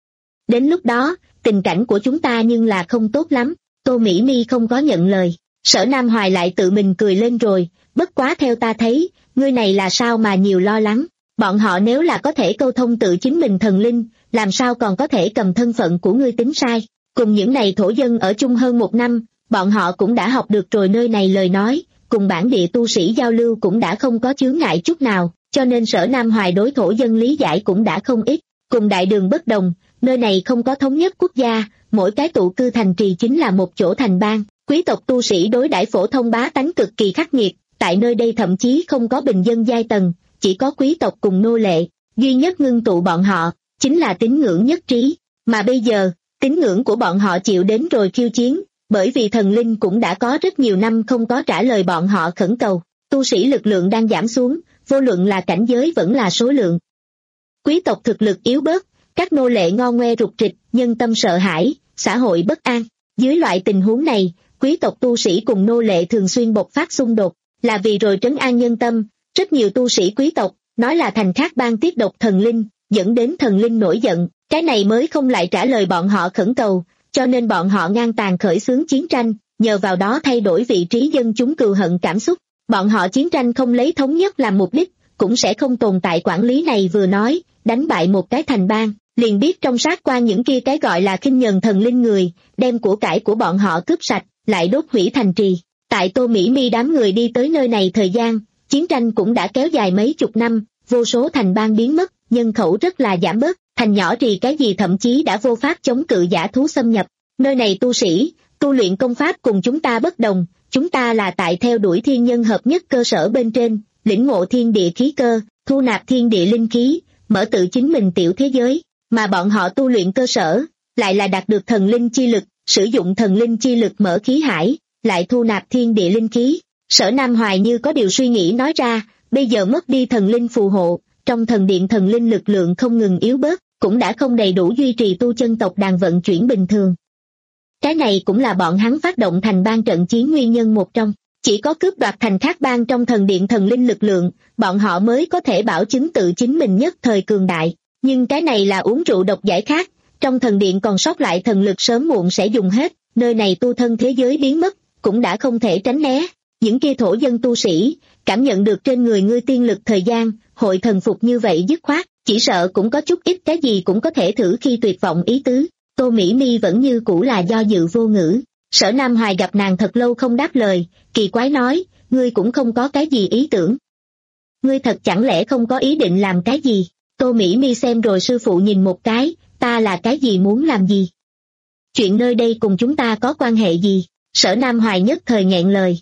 Đến lúc đó, tình cảnh của chúng ta nhưng là không tốt lắm. Tô Mỹ Mi không có nhận lời. Sở Nam Hoài lại tự mình cười lên rồi, bất quá theo ta thấy, ngươi này là sao mà nhiều lo lắng. Bọn họ nếu là có thể câu thông tự chính mình thần linh, làm sao còn có thể cầm thân phận của ngươi tính sai. Cùng những này thổ dân ở chung hơn một năm, bọn họ cũng đã học được rồi nơi này lời nói, cùng bản địa tu sĩ giao lưu cũng đã không có chướng ngại chút nào, cho nên Sở Nam Hoài đối thổ dân lý giải cũng đã không ít. Cùng đại đường bất đồng, nơi này không có thống nhất quốc gia, mỗi cái tụ cư thành trì chính là một chỗ thành bang, quý tộc tu sĩ đối đãi phổ thông bá tánh cực kỳ khắc nghiệt, tại nơi đây thậm chí không có bình dân giai tầng, chỉ có quý tộc cùng nô lệ, duy nhất ngưng tụ bọn họ, chính là tín ngưỡng nhất trí, mà bây giờ, tín ngưỡng của bọn họ chịu đến rồi khiêu chiến, bởi vì thần linh cũng đã có rất nhiều năm không có trả lời bọn họ khẩn cầu, tu sĩ lực lượng đang giảm xuống, vô luận là cảnh giới vẫn là số lượng. Quý tộc thực lực yếu bớt, các nô lệ ngo ngoe rụt rịch, nhân tâm sợ hãi, xã hội bất an. Dưới loại tình huống này, quý tộc tu sĩ cùng nô lệ thường xuyên bộc phát xung đột, là vì rồi trấn an nhân tâm, rất nhiều tu sĩ quý tộc, nói là thành khác bang tiết độc thần linh, dẫn đến thần linh nổi giận, cái này mới không lại trả lời bọn họ khẩn cầu, cho nên bọn họ ngang tàn khởi xướng chiến tranh, nhờ vào đó thay đổi vị trí dân chúng cừu hận cảm xúc. Bọn họ chiến tranh không lấy thống nhất làm mục đích, cũng sẽ không tồn tại quản lý này vừa nói, đánh bại một cái thành bang, liền biết trong sát qua những kia cái gọi là khinh nhờn thần linh người, đem của cải của bọn họ cướp sạch, lại đốt hủy thành trì. Tại Tô Mỹ Mi đám người đi tới nơi này thời gian, chiến tranh cũng đã kéo dài mấy chục năm, vô số thành bang biến mất, nhân khẩu rất là giảm bớt, thành nhỏ trì cái gì thậm chí đã vô pháp chống cự dã thú xâm nhập. Nơi này tu sĩ, tu luyện công pháp cùng chúng ta bất đồng, chúng ta là tại theo đuổi thiên nhân hợp nhất cơ sở bên trên, lĩnh ngộ thiên địa khí cơ, thu nạp thiên địa linh khí, mở tự chính mình tiểu thế giới, mà bọn họ tu luyện cơ sở, lại là đạt được thần linh chi lực, sử dụng thần linh chi lực mở khí hải, lại thu nạp thiên địa linh khí. Sở Nam Hoài như có điều suy nghĩ nói ra, bây giờ mất đi thần linh phù hộ, trong thần điện thần linh lực lượng không ngừng yếu bớt, cũng đã không đầy đủ duy trì tu chân tộc đàn vận chuyển bình thường. Cái này cũng là bọn hắn phát động thành bang trận chiến nguyên nhân một trong, chỉ có cướp đoạt thành khác bang trong thần điện thần linh lực lượng, bọn họ mới có thể bảo chứng tự chính mình nhất thời cường đại, nhưng cái này là uống rượu độc giải khác, trong thần điện còn sót lại thần lực sớm muộn sẽ dùng hết, nơi này tu thân thế giới biến mất, cũng đã không thể tránh né. Những kia thổ dân tu sĩ, cảm nhận được trên người ngươi tiên lực thời gian, hội thần phục như vậy dứt khoát, chỉ sợ cũng có chút ít cái gì cũng có thể thử khi tuyệt vọng ý tứ. Tô Mỹ Mi vẫn như cũ là do dự vô ngữ. Sở Nam Hoài gặp nàng thật lâu không đáp lời, kỳ quái nói, ngươi cũng không có cái gì ý tưởng. Ngươi thật chẳng lẽ không có ý định làm cái gì? Tô Mỹ Mi xem rồi sư phụ nhìn một cái, ta là cái gì muốn làm gì? Chuyện nơi đây cùng chúng ta có quan hệ gì? Sở Nam Hoài nhất thời nghẹn lời.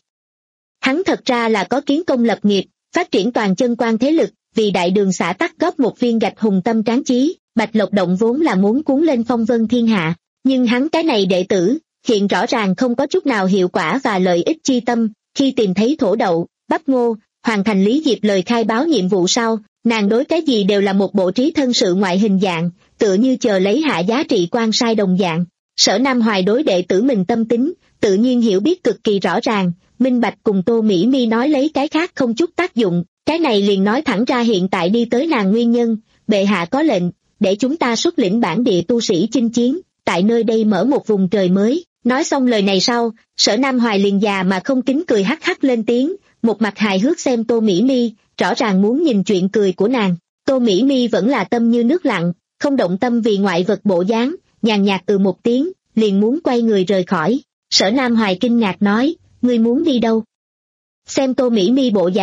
Hắn thật ra là có kiến công lập nghiệp, phát triển toàn chân quan thế lực, vì đại đường xã tắc góp một viên gạch hùng tâm tráng chí, Bạch Lộc Động vốn là muốn cuốn lên phong vân thiên hạ, nhưng hắn cái này đệ tử, hiện rõ ràng không có chút nào hiệu quả và lợi ích chi tâm, khi tìm thấy thổ đậu, bắp ngô, hoàn thành Lý Diệp lời khai báo nhiệm vụ sau, nàng đối cái gì đều là một bộ trí thân sự ngoại hình dạng, tựa như chờ lấy hạ giá trị quan sai đồng dạng. Sở Nam Hoài đối đệ tử mình tâm tính, tự nhiên hiểu biết cực kỳ rõ ràng, minh bạch cùng Tô Mỹ Mi nói lấy cái khác không chút tác dụng, cái này liền nói thẳng ra hiện tại đi tới nàng nguyên nhân, bệ hạ có lệnh, để chúng ta xuất lĩnh bản địa tu sĩ chinh chiến, tại nơi đây mở một vùng trời mới. Nói xong lời này sau, Sở Nam Hoài liền già mà không kính cười hắc hắc lên tiếng, một mặt hài hước xem Tô Mỹ Mi, rõ ràng muốn nhìn chuyện cười của nàng. Tô Mỹ Mi vẫn là tâm như nước lặng, không động tâm vì ngoại vật bộ dáng, nhàn nhạt ừ một tiếng, liền muốn quay người rời khỏi. Sở Nam Hoài kinh ngạc nói, ngươi muốn đi đâu? Xem Tô Mỹ Mi bộ dạng,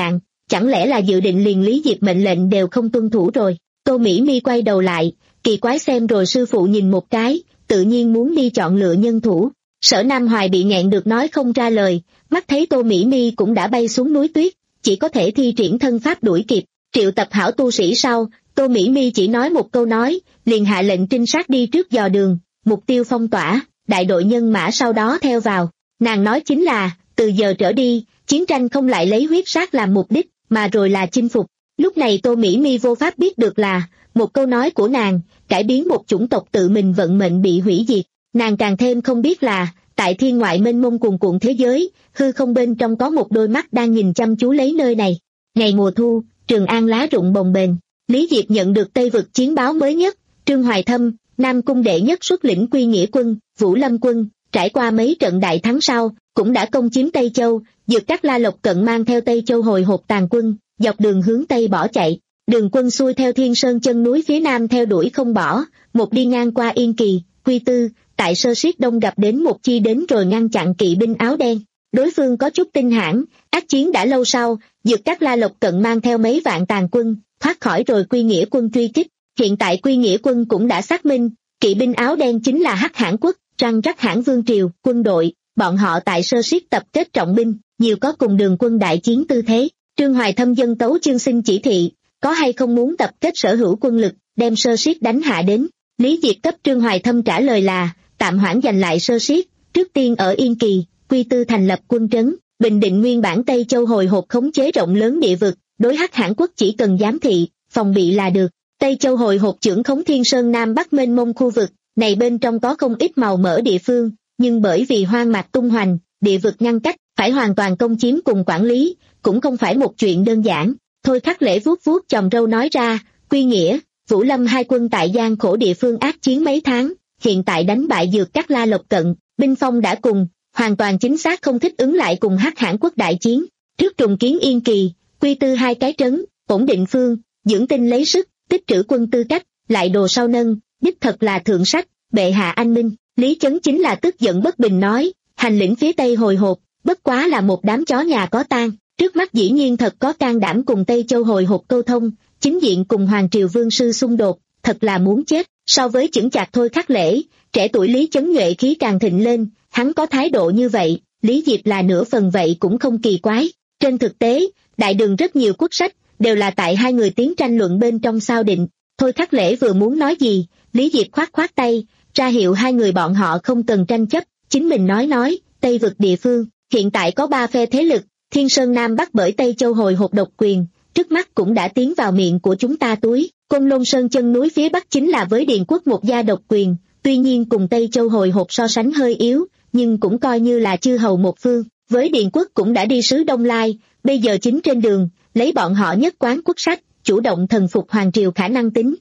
chẳng lẽ là dự định liền Lý Diệp mệnh lệnh đều không tuân thủ rồi. Tô Mỹ Mi quay đầu lại, kỳ quái xem rồi sư phụ nhìn một cái, tự nhiên muốn đi chọn lựa nhân thủ. Sở Nam Hoài bị nghẹn được nói không ra lời, mắt thấy Tô Mỹ Mi cũng đã bay xuống núi tuyết, chỉ có thể thi triển thân pháp đuổi kịp. Triệu tập hảo tu sĩ sau, Tô Mỹ Mi chỉ nói một câu nói, liền hạ lệnh trinh sát đi trước dò đường, mục tiêu phong tỏa, đại đội nhân mã sau đó theo vào. Nàng nói chính là, từ giờ trở đi, chiến tranh không lại lấy huyết sát làm mục đích, mà rồi là chinh phục. Lúc này Tô Mỹ Mi vô pháp biết được là, một câu nói của nàng, cải biến một chủng tộc tự mình vận mệnh bị hủy diệt. Nàng càng thêm không biết là, tại thiên ngoại mênh mông cuồn cuộn thế giới, hư không bên trong có một đôi mắt đang nhìn chăm chú lấy nơi này. Ngày mùa thu, Trường An lá rụng bồng bềnh, Lý Diệp nhận được Tây vực chiến báo mới nhất, Trương Hoài Thâm, Nam Cung đệ nhất xuất lĩnh Quy Nghĩa quân, Vũ Lâm quân, trải qua mấy trận đại thắng sau, cũng đã công chiếm Tây Châu. Dược Các La Lộc Cận mang theo Tây Châu hồi hộp tàn quân, dọc đường hướng Tây bỏ chạy. Đường quân xuôi theo Thiên Sơn chân núi phía Nam theo đuổi không bỏ, một đi ngang qua Yên Kỳ, Quy Tư, tại Sơ Siết Đông gặp đến một chi đến rồi ngăn chặn kỵ binh áo đen. Đối phương có chút tinh hãn, ác chiến đã lâu sau, Dược Các La Lộc Cận mang theo mấy vạn tàn quân, thoát khỏi rồi Quy Nghĩa quân truy kích. Hiện tại Quy Nghĩa quân cũng đã xác minh, kỵ binh áo đen chính là Hắc Hãn quốc, Trăng Rắc Hãn Vương Triều, quân đội, bọn họ tại Sơ Siết tập kết trọng binh, nhiều có cùng Đường quân đại chiến tư thế. Trương Hoài Thâm dân tấu chương xin chỉ thị, có hay không muốn tập kết sở hữu quân lực, đem Sơ Siết đánh hạ đến. Lý Diệp cấp Trương Hoài Thâm trả lời là, tạm hoãn giành lại Sơ Siết, trước tiên ở Yên Kỳ, Quy Tư thành lập quân trấn, bình định nguyên bản Tây Châu hồi hộp khống chế rộng lớn địa vực, đối Hắc Hãn quốc chỉ cần giám thị, phòng bị là được. Tây Châu hồi hộp trưởng khống Thiên Sơn Nam Bắc mênh mông khu vực, này bên trong có không ít màu mỡ địa phương, nhưng bởi vì hoang mạc tung hoành, địa vực ngăn cách, phải hoàn toàn công chiếm cùng quản lý, cũng không phải một chuyện đơn giản. Thôi Khắc Lễ vuốt vuốt chòm râu nói ra, Quy Nghĩa, Vũ Lâm hai quân tại gian khổ địa phương ác chiến mấy tháng, hiện tại đánh bại Dược Các La Lộc Cận, binh phong đã cùng, hoàn toàn chính xác không thích ứng lại cùng Hắc Hãn quốc đại chiến. Trước trùng kiến Yên Kỳ, Quy Tư hai cái trấn, ổn định phương, dưỡng tinh lấy sức, tích trữ quân tư cách, lại đồ sau nâng, đích thật là thượng sách, bệ hạ anh minh. Lý Chấn chính là tức giận bất bình nói, hành lĩnh phía Tây hồi hộp, bất quá là một đám chó nhà có tang, trước mắt dĩ nhiên thật có can đảm cùng Tây Châu hồi hộp câu thông, chính diện cùng Hoàng Triều Vương sư xung đột, thật là muốn chết. So với chững chạc Thôi Khắc Lễ, trẻ tuổi Lý Chấn nhuệ khí càng thịnh lên, hắn có thái độ như vậy, Lý Diệp là nửa phần vậy cũng không kỳ quái. Trên thực tế, đại đường rất nhiều quốc sách, đều là tại hai người tiếng tranh luận bên trong sao định. Thôi Khắc Lễ vừa muốn nói gì, Lý Diệp khoát khoát tay, ra hiệu hai người bọn họ không cần tranh chấp, chính mình nói nói, Tây vực địa phương, hiện tại có ba phe thế lực, Thiên Sơn Nam Bắc bởi Tây Châu hồi hộp độc quyền, trước mắt cũng đã tiến vào miệng của chúng ta túi. Côn Lôn Sơn chân núi phía Bắc chính là với Điền quốc một gia độc quyền, tuy nhiên cùng Tây Châu hồi hộp so sánh hơi yếu, nhưng cũng coi như là chư hầu một phương. Với Điền quốc cũng đã đi sứ Đông Lai, bây giờ chính trên đường, lấy bọn họ nhất quán quốc sách, chủ động thần phục Hoàng Triều khả năng tính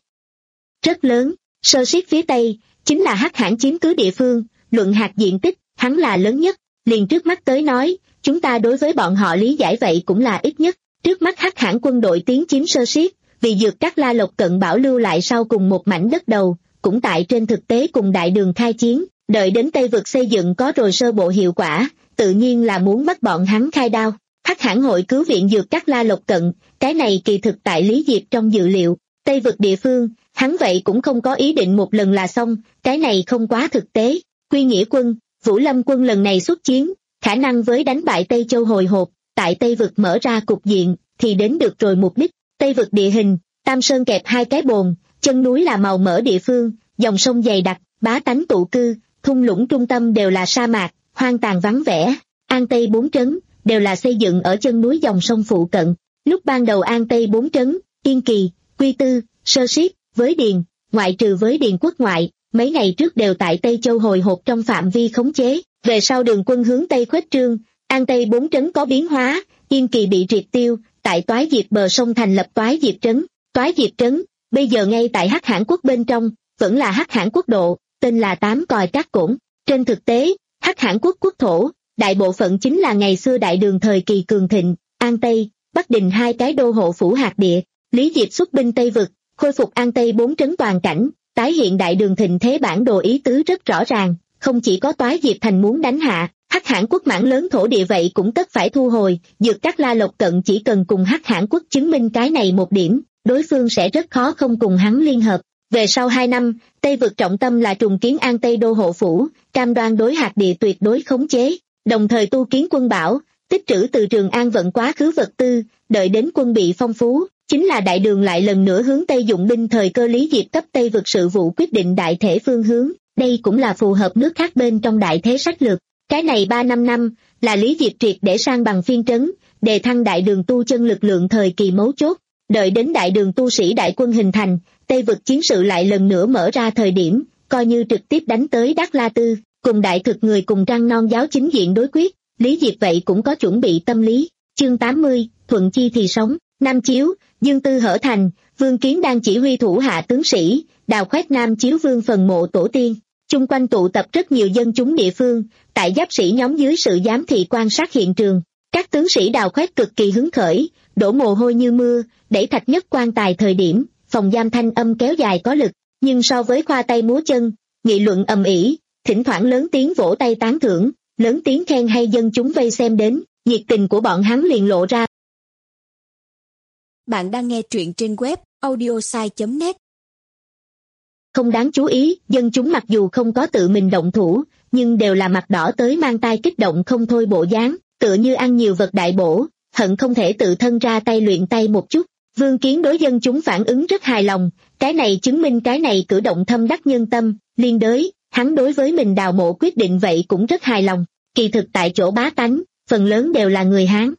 rất lớn. Sơ Siết phía Tây, chính là Hắc Hãn chiếm cứ địa phương, luận hạt diện tích, hắn là lớn nhất, liền trước mắt tới nói, chúng ta đối với bọn họ lý giải vậy cũng là ít nhất. Trước mắt Hắc Hãn quân đội tiến chiếm Sơ Siết, vì Dược Các La Lộc Cận bảo lưu lại sau cùng một mảnh đất đầu, cũng tại trên thực tế cùng đại đường khai chiến, đợi đến Tây vực xây dựng có rồi sơ bộ hiệu quả, tự nhiên là muốn bắt bọn hắn khai đao. Hắc Hãn hội cứu viện Dược Các La Lộc Cận, cái này kỳ thực tại Lý Diệp trong dự liệu. Tây vực địa phương, hắn vậy cũng không có ý định một lần là xong, cái này không quá thực tế. Quy Nghĩa quân, Vũ Lâm quân lần này xuất chiến, khả năng với đánh bại Tây Châu hồi hộp, tại Tây vực mở ra cục diện, thì đến được rồi mục đích. Tây vực địa hình, Tam Sơn kẹp hai cái bồn, chân núi là màu mỡ địa phương, dòng sông dày đặc, bá tánh tụ cư, thung lũng trung tâm đều là sa mạc, hoang tàn vắng vẻ. An Tây bốn trấn, đều là xây dựng ở chân núi dòng sông phụ cận. Lúc ban đầu An Tây bốn trấn, Yên Kỳ, Quy Tư, Sơ Siết, với Điền, ngoại trừ với Điền quốc ngoại, mấy ngày trước đều tại Tây Châu hồi hộp trong phạm vi khống chế. Về sau đường quân hướng Tây khuếch trương, An Tây bốn trấn có biến hóa, Yên Kỳ bị triệt tiêu, tại Toái Diệp bờ sông thành lập Toái Diệp trấn. Toái Diệp trấn, bây giờ ngay tại Hắc Hãn quốc bên trong, vẫn là Hắc Hãn quốc độ, tên là Tám Còi Cát Cổn. Trên thực tế, Hắc Hãn quốc quốc thổ, đại bộ phận chính là ngày xưa đại đường thời kỳ cường thịnh, An Tây, Bắc Đình hai cái đô hộ phủ hạt địa. Lý Diệp xuất binh Tây vực, khôi phục An Tây bốn trấn toàn cảnh, tái hiện đại đường thịnh thế bản đồ ý tứ rất rõ ràng, không chỉ có Toái Diệp thành muốn đánh hạ, Hắc Hãn quốc mảng lớn thổ địa vậy cũng tất phải thu hồi, Dược Cát La Lộc Cận chỉ cần cùng Hắc Hãn quốc chứng minh cái này một điểm, đối phương sẽ rất khó không cùng hắn liên hợp. Về sau hai năm, Tây vực trọng tâm là trùng kiến An Tây Đô hộ phủ, cam đoan đối hạt địa tuyệt đối khống chế, đồng thời tu kiến quân bảo, tích trữ từ Trường An vận quá khứ vật tư, đợi đến quân bị phong phú, chính là đại đường lại lần nữa hướng Tây dụng binh, thời cơ Lý Diệp cấp Tây vực sự vụ quyết định đại thể phương hướng, đây cũng là phù hợp nước khác bên trong đại thế sách lược. Cái này ba năm năm, là Lý Diệp triệt để sang bằng phiên trấn, đề thăng đại đường tu chân lực lượng thời kỳ mấu chốt, đợi đến đại đường tu sĩ đại quân hình thành, Tây vực chiến sự lại lần nữa mở ra thời điểm, coi như trực tiếp đánh tới Đắc La Tư, cùng đại thực người cùng Trăng Non giáo chính diện đối quyết, Lý Diệp vậy cũng có chuẩn bị tâm lý. Chương tám mươi, thuận chi thì sống. Nam Chiếu, Dương Tư Hở Thành, Vương Kiến đang chỉ huy thủ hạ tướng sĩ, đào khoét Nam Chiếu Vương phần mộ tổ tiên. Chung quanh tụ tập rất nhiều dân chúng địa phương, tại giáp sĩ nhóm dưới sự giám thị quan sát hiện trường. Các tướng sĩ đào khoét cực kỳ hứng khởi, đổ mồ hôi như mưa, đẩy thạch nhất quan tài thời điểm, phòng giam thanh âm kéo dài có lực, nhưng so với khoa tay múa chân, nghị luận ầm ĩ, thỉnh thoảng lớn tiếng vỗ tay tán thưởng, lớn tiếng khen hay dân chúng vây xem đến, nhiệt tình của bọn hắn liền lộ ra. Bạn đang nghe truyện trên web audiosai chấm net. Không đáng chú ý, dân chúng mặc dù không có tự mình động thủ, nhưng đều là mặt đỏ tới mang tai kích động không thôi bộ dáng, tựa như ăn nhiều vật đại bổ, hận không thể tự thân ra tay luyện tay một chút. Vương Kiến đối dân chúng phản ứng rất hài lòng, cái này chứng minh cái này cử động thâm đắc nhân tâm, liên đới, hắn đối với mình đào mộ quyết định vậy cũng rất hài lòng, kỳ thực tại chỗ bá tánh, phần lớn đều là người Hán.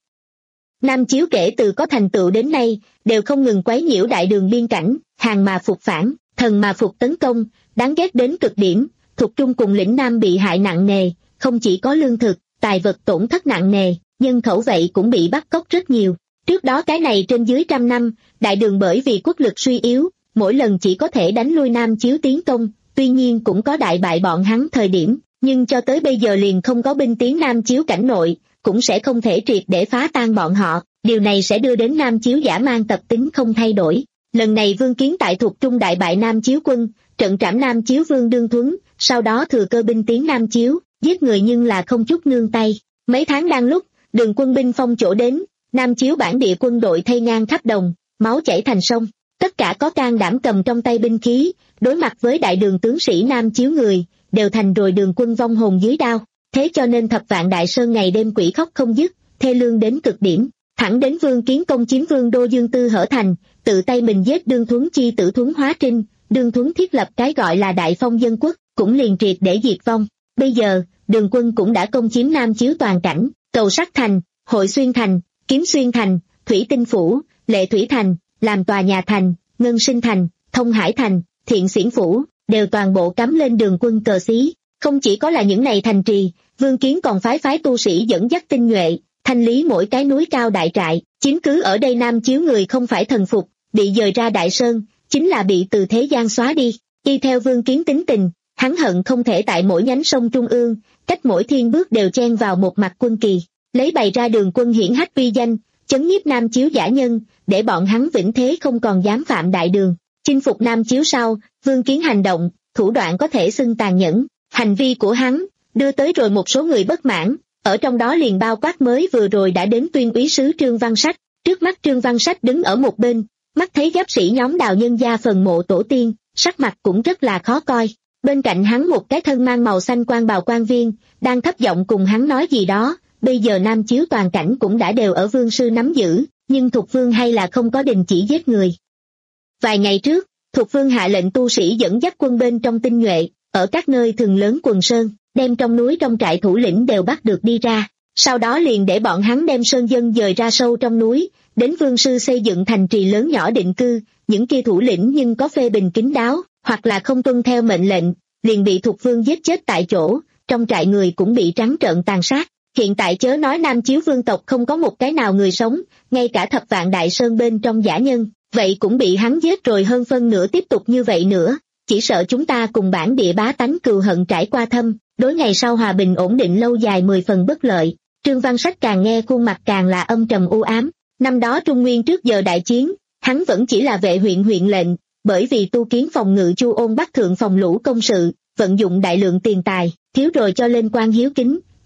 Nam Chiếu kể từ có thành tựu đến nay, đều không ngừng quấy nhiễu đại đường biên cảnh, hàng mà phục phản, thần mà phục tấn công, đáng ghét đến cực điểm, thuộc trung cùng lĩnh Nam bị hại nặng nề, không chỉ có lương thực, tài vật tổn thất nặng nề, nhân khẩu vậy cũng bị bắt cóc rất nhiều. Trước đó cái này trên dưới trăm năm, đại đường bởi vì quốc lực suy yếu, mỗi lần chỉ có thể đánh lui Nam Chiếu tiến công, tuy nhiên cũng có đại bại bọn hắn thời điểm, nhưng cho tới bây giờ liền không có binh tiến Nam Chiếu cảnh nội, cũng sẽ không thể triệt để phá tan bọn họ, điều này sẽ đưa đến Nam Chiếu giả mang tập tính không thay đổi. Lần này Vương Kiến tại thuộc trung đại bại Nam Chiếu quân, trận trảm Nam Chiếu Vương Đương Thuấn, sau đó thừa cơ binh tiến Nam Chiếu, giết người nhưng là không chút nương tay. Mấy tháng đang lúc, đường quân binh phong chỗ đến, Nam Chiếu bản địa quân đội thay ngang khắp đồng, máu chảy thành sông, tất cả có can đảm cầm trong tay binh khí, đối mặt với đại đường tướng sĩ Nam Chiếu người, đều thành rồi đường quân vong hồn dưới đao. Thế cho nên thập vạn đại sơn ngày đêm quỷ khóc không dứt, thê lương đến cực điểm, thẳng đến Vương Kiến công chiếm Vương đô Dương Tư Hở Thành, tự tay mình giết Đương Thuấn chi tử Thuấn Hóa Trinh, Đương Thuấn thiết lập cái gọi là Đại Phong dân quốc, cũng liền triệt để diệt vong. Bây giờ, đường quân cũng đã công chiếm Nam Chiếu toàn cảnh, Cầu Sắc Thành, Hội Xuyên Thành, Kiếm Xuyên Thành, Thủy Tinh Phủ, Lệ Thủy Thành, Làm Tòa Nhà Thành, Ngân Sinh Thành, Thông Hải Thành, Thiện Xiển Phủ, đều toàn bộ cắm lên đường quân cờ xí. Không chỉ có là những này thành trì, Vương Kiến còn phái phái tu sĩ dẫn dắt tinh nhuệ, thanh lý mỗi cái núi cao đại trại, chiếm cứ ở đây Nam Chiếu người không phải thần phục, bị dời ra Đại Sơn, chính là bị từ thế gian xóa đi. Y theo Vương Kiến tính tình, hắn hận không thể tại mỗi nhánh sông Trung ương, cách mỗi thiên bước đều chen vào một mặt quân kỳ, lấy bày ra đường quân hiển hách uy danh, chấn nhiếp Nam Chiếu giả nhân, để bọn hắn vĩnh thế không còn dám phạm đại đường. Chinh phục Nam Chiếu sau, Vương Kiến hành động, thủ đoạn có thể xưng tàn nhẫn, hành vi của hắn đưa tới rồi một số người bất mãn, ở trong đó liền bao quát mới vừa rồi đã đến tuyên úy sứ Trương Văn Sách. Trước mắt Trương Văn Sách đứng ở một bên, mắt thấy giáp sĩ nhóm đào nhân gia phần mộ tổ tiên, sắc mặt cũng rất là khó coi. Bên cạnh hắn một cái thân mang màu xanh quan bào quan viên, đang thấp giọng cùng hắn nói gì đó. Bây giờ Nam Chiếu toàn cảnh cũng đã đều ở vương sư nắm giữ, nhưng Thục Vương hay là không có đình chỉ giết người. Vài ngày trước, Thục Vương hạ lệnh tu sĩ dẫn dắt quân bên trong tinh nhuệ, ở các nơi thường lớn quần sơn, đem trong núi trong trại thủ lĩnh đều bắt được đi ra, sau đó liền để bọn hắn đem sơn dân dời ra sâu trong núi, đến vương sư xây dựng thành trì lớn nhỏ định cư. Những kia thủ lĩnh nhưng có phê bình kín đáo, hoặc là không tuân theo mệnh lệnh, liền bị Thục Vương giết chết tại chỗ, trong trại người cũng bị trắng trợn tàn sát. Hiện tại chớ nói Nam Chiếu vương tộc không có một cái nào người sống, ngay cả thập vạn đại sơn bên trong giả nhân, vậy cũng bị hắn giết rồi, hơn phân nửa tiếp tục như vậy nữa, chỉ sợ chúng ta cùng bản địa bá tánh cừu hận trải qua thâm, đối ngày sau hòa bình ổn định lâu dài mười phần bất lợi. Trương Văn Sách càng nghe khuôn mặt càng là âm trầm u ám. Năm đó Trung Nguyên trước giờ đại chiến, hắn vẫn chỉ là vệ huyện huyện lệnh, bởi vì tu kiến phòng ngự Chu Ôn Bắc thượng phòng lũ công sự, vận dụng đại lượng tiền tài, thiếu rồi cho lên quan hiếu kính,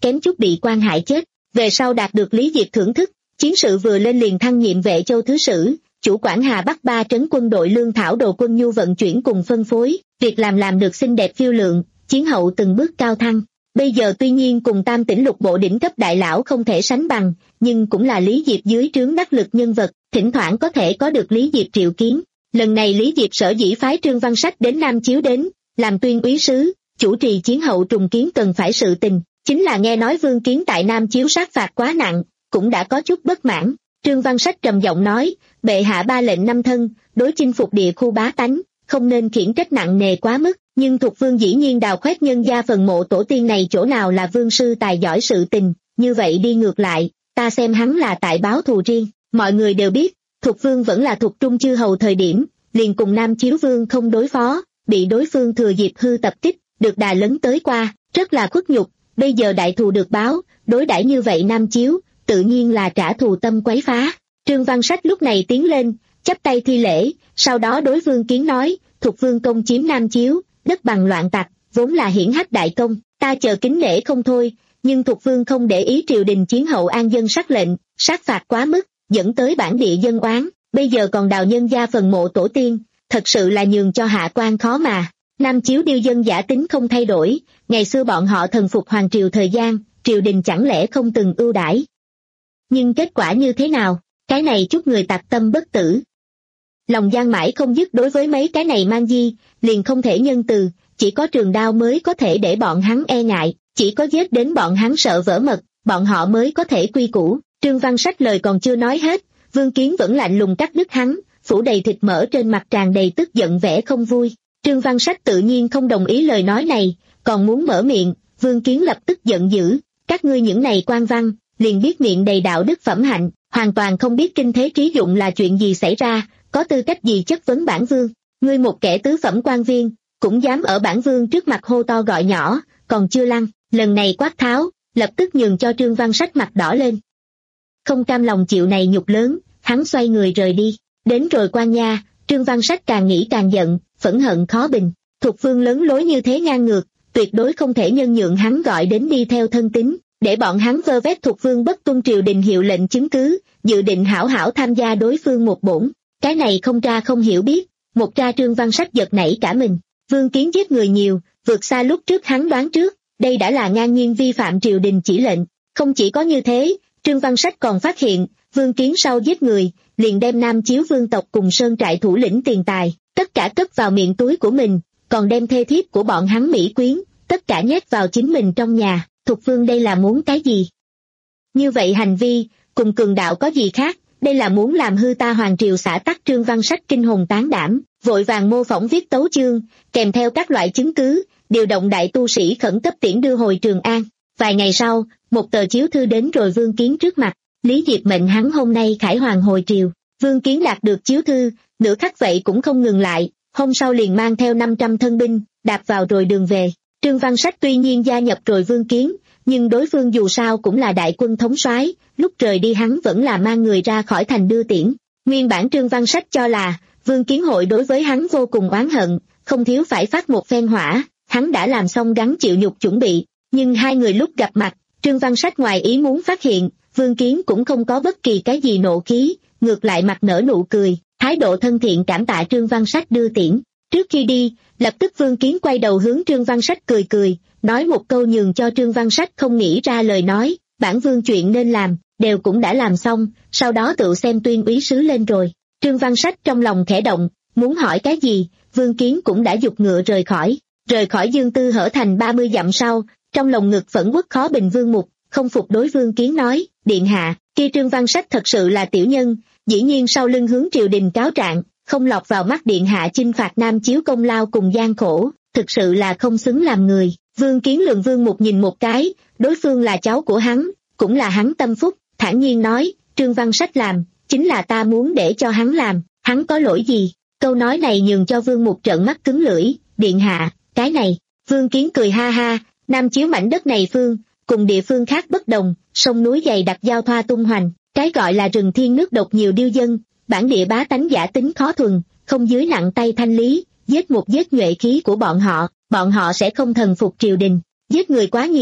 kém chút bị quan hại chết. Về sau đạt được Lý Diệp thưởng thức, chiến sự vừa lên liền thăng nhiệm Vệ Châu thứ sử, chủ quản Hà Bắc ba trấn quân đội lương thảo đồ quân nhu vận chuyển cùng phân phối, việc làm làm được xinh đẹp phiêu lượng, chiến hậu từng bước cao thăng. Bây giờ tuy nhiên cùng tam tỉnh lục bộ đỉnh cấp đại lão không thể sánh bằng, nhưng cũng là Lý Diệp dưới trướng đắc lực nhân vật, thỉnh thoảng có thể có được Lý Diệp triệu kiến. Lần này Lý Diệp sở dĩ phái Trương Văn Sách đến Nam Chiếu đến, làm tuyên úy sứ, chủ trì chiến hậu trùng kiến cần phải sự tình, chính là nghe nói Vương Kiến tại Nam Chiếu sát phạt quá nặng, cũng đã có chút bất mãn. Trương Văn Sách trầm giọng nói, bệ hạ ba lệnh năm thân, đối chinh phục địa khu bá tánh, không nên khiển trách nặng nề quá mức, nhưng Thục Vương dĩ nhiên đào khoét nhân gia phần mộ tổ tiên này chỗ nào là vương sư tài giỏi sự tình, như vậy đi ngược lại, ta xem hắn là tại báo thù riêng. Mọi người đều biết, Thục Vương vẫn là Thục Trung chư hầu thời điểm, liền cùng Nam Chiếu Vương không đối phó, bị đối phương thừa dịp hư tập kích, được đà lấn tới qua, rất là khuất nhục, bây giờ đại thù được báo, đối đãi như vậy Nam Chiếu, tự nhiên là trả thù tâm quấy phá. Trương Văn Sách lúc này tiến lên, chắp tay thi lễ, sau đó đối Vương Kiến nói, Thục Vương công chiếm Nam Chiếu, đất bằng loạn tặc, vốn là hiển hách đại công, ta chờ kính nể không thôi, nhưng Thục Vương không để ý triều đình chiến hậu an dân sắc lệnh, sát phạt quá mức, dẫn tới bản địa dân oán, bây giờ còn đào nhân gia phần mộ tổ tiên, thật sự là nhường cho hạ quan khó mà. Nam Chiếu điêu dân giả tính không thay đổi, ngày xưa bọn họ thần phục hoàng triều thời gian, triều đình chẳng lẽ không từng ưu đãi. Nhưng kết quả như thế nào, cái này chút người tặc tâm bất tử. Lòng gian mãi không dứt đối với mấy cái này mang di, liền không thể nhân từ, chỉ có trường đao mới có thể để bọn hắn e ngại, chỉ có giết đến bọn hắn sợ vỡ mật, bọn họ mới có thể quy củ. Trương Văn Sách lời còn chưa nói hết, Vương Kiến vẫn lạnh lùng cắt đứt hắn, phủ đầy thịt mỡ trên mặt tràn đầy tức giận vẻ không vui. Trương Văn Sách tự nhiên không đồng ý lời nói này, còn muốn mở miệng, Vương Kiến lập tức giận dữ, các ngươi những này quan văn, liền biết miệng đầy đạo đức phẩm hạnh, hoàn toàn không biết kinh thế trí dụng là chuyện gì xảy ra, có tư cách gì chất vấn bản vương, ngươi một kẻ tứ phẩm quan viên, cũng dám ở bản vương trước mặt hô to gọi nhỏ, còn chưa lăn, lần này quát tháo, lập tức nhường cho Trương Văn Sách mặt đỏ lên. Không cam lòng chịu này nhục lớn, hắn xoay người rời đi, đến rồi quan nha, Trương Văn Sách càng nghĩ càng giận, phẫn hận khó bình, Thục Vương lớn lối như thế ngang ngược, tuyệt đối không thể nhân nhượng hắn gọi đến đi theo thân tín, để bọn hắn vơ vét Thục Vương bất tuân triều đình hiệu lệnh chứng cứ, dự định hảo hảo tham gia đối phương một bổn, cái này không tra không hiểu biết, một tra Trương Văn Sách giật nảy cả mình, Vương Kiến giết người nhiều, vượt xa lúc trước hắn đoán trước, đây đã là ngang nhiên vi phạm triều đình chỉ lệnh, không chỉ có như thế, Trương Văn Sách còn phát hiện, Vương Kiến sau giết người, liền đem Nam Chiếu vương tộc cùng sơn trại thủ lĩnh tiền tài, tất cả cất vào miệng túi của mình, còn đem thê thiếp của bọn hắn mỹ quyến, tất cả nhét vào chính mình trong nhà, Thục Vương đây là muốn cái gì? Như vậy hành vi, cùng cường đạo có gì khác, đây là muốn làm hư ta hoàng triều xã tắc. Trương Văn Sách kinh hồn tán đảm, vội vàng mô phỏng viết tấu chương, kèm theo các loại chứng cứ, điều động đại tu sĩ khẩn cấp tiễn đưa hồi Trường An. Vài ngày sau, một tờ chiếu thư đến rồi Vương Kiến trước mặt, Lý Diệp mệnh hắn hôm nay khải hoàn hồi triều. Vương Kiến đạt được chiếu thư, nửa khắc vậy cũng không ngừng lại, hôm sau liền mang theo năm trăm thân binh, đạp vào rồi đường về. Trương Văn Sách tuy nhiên gia nhập rồi Vương Kiến, nhưng đối phương dù sao cũng là đại quân thống soái, lúc rời đi hắn vẫn là mang người ra khỏi thành đưa tiễn. Nguyên bản Trương Văn Sách cho là, Vương Kiến hội đối với hắn vô cùng oán hận, không thiếu phải phát một phen hỏa, hắn đã làm xong gắng chịu nhục chuẩn bị, nhưng hai người lúc gặp mặt, Trương Văn Sách ngoài ý muốn phát hiện, Vương Kiến cũng không có bất kỳ cái gì nộ khí, ngược lại mặt nở nụ cười, thái độ thân thiện cảm tạ Trương Văn Sách đưa tiễn. Trước khi đi, lập tức Vương Kiến quay đầu hướng Trương Văn Sách cười cười, nói một câu nhường cho Trương Văn Sách không nghĩ ra lời nói, bản vương chuyện nên làm, đều cũng đã làm xong, sau đó tự xem tuyên úy sứ lên rồi. Trương Văn Sách trong lòng khẽ động, muốn hỏi cái gì, Vương Kiến cũng đã giục ngựa rời khỏi, rời khỏi Dương Tư Hở thành ba mươi dặm sau, trong lòng ngực phẫn uất khó bình Vương Mục, không phục đối Vương Kiến nói, điện hạ, kia Trương Văn Sách thật sự là tiểu nhân, dĩ nhiên sau lưng hướng triều đình cáo trạng, không lọt vào mắt điện hạ chinh phạt Nam Chiếu công lao cùng gian khổ, thực sự là không xứng làm người. Vương Kiến lườm Vương Mục nhìn một cái, đối phương là cháu của hắn, cũng là hắn tâm phúc, thản nhiên nói, Trương Văn Sách làm, chính là ta muốn để cho hắn làm, hắn có lỗi gì? Câu nói này nhường cho Vương Mục trợn mắt cứng lưỡi, điện hạ, cái này, Vương Kiến cười ha ha, Nam Chiếu mảnh đất này phương, cùng địa phương khác bất đồng, sông núi dày đặc giao thoa tung hoành, cái gọi là rừng thiên nước độc nhiều điêu dân, bản địa bá tánh giả tính khó thuần, không dưới nặng tay thanh lý, giết một giết nhuệ khí của bọn họ, bọn họ sẽ không thần phục triều đình, giết người quá nhiều,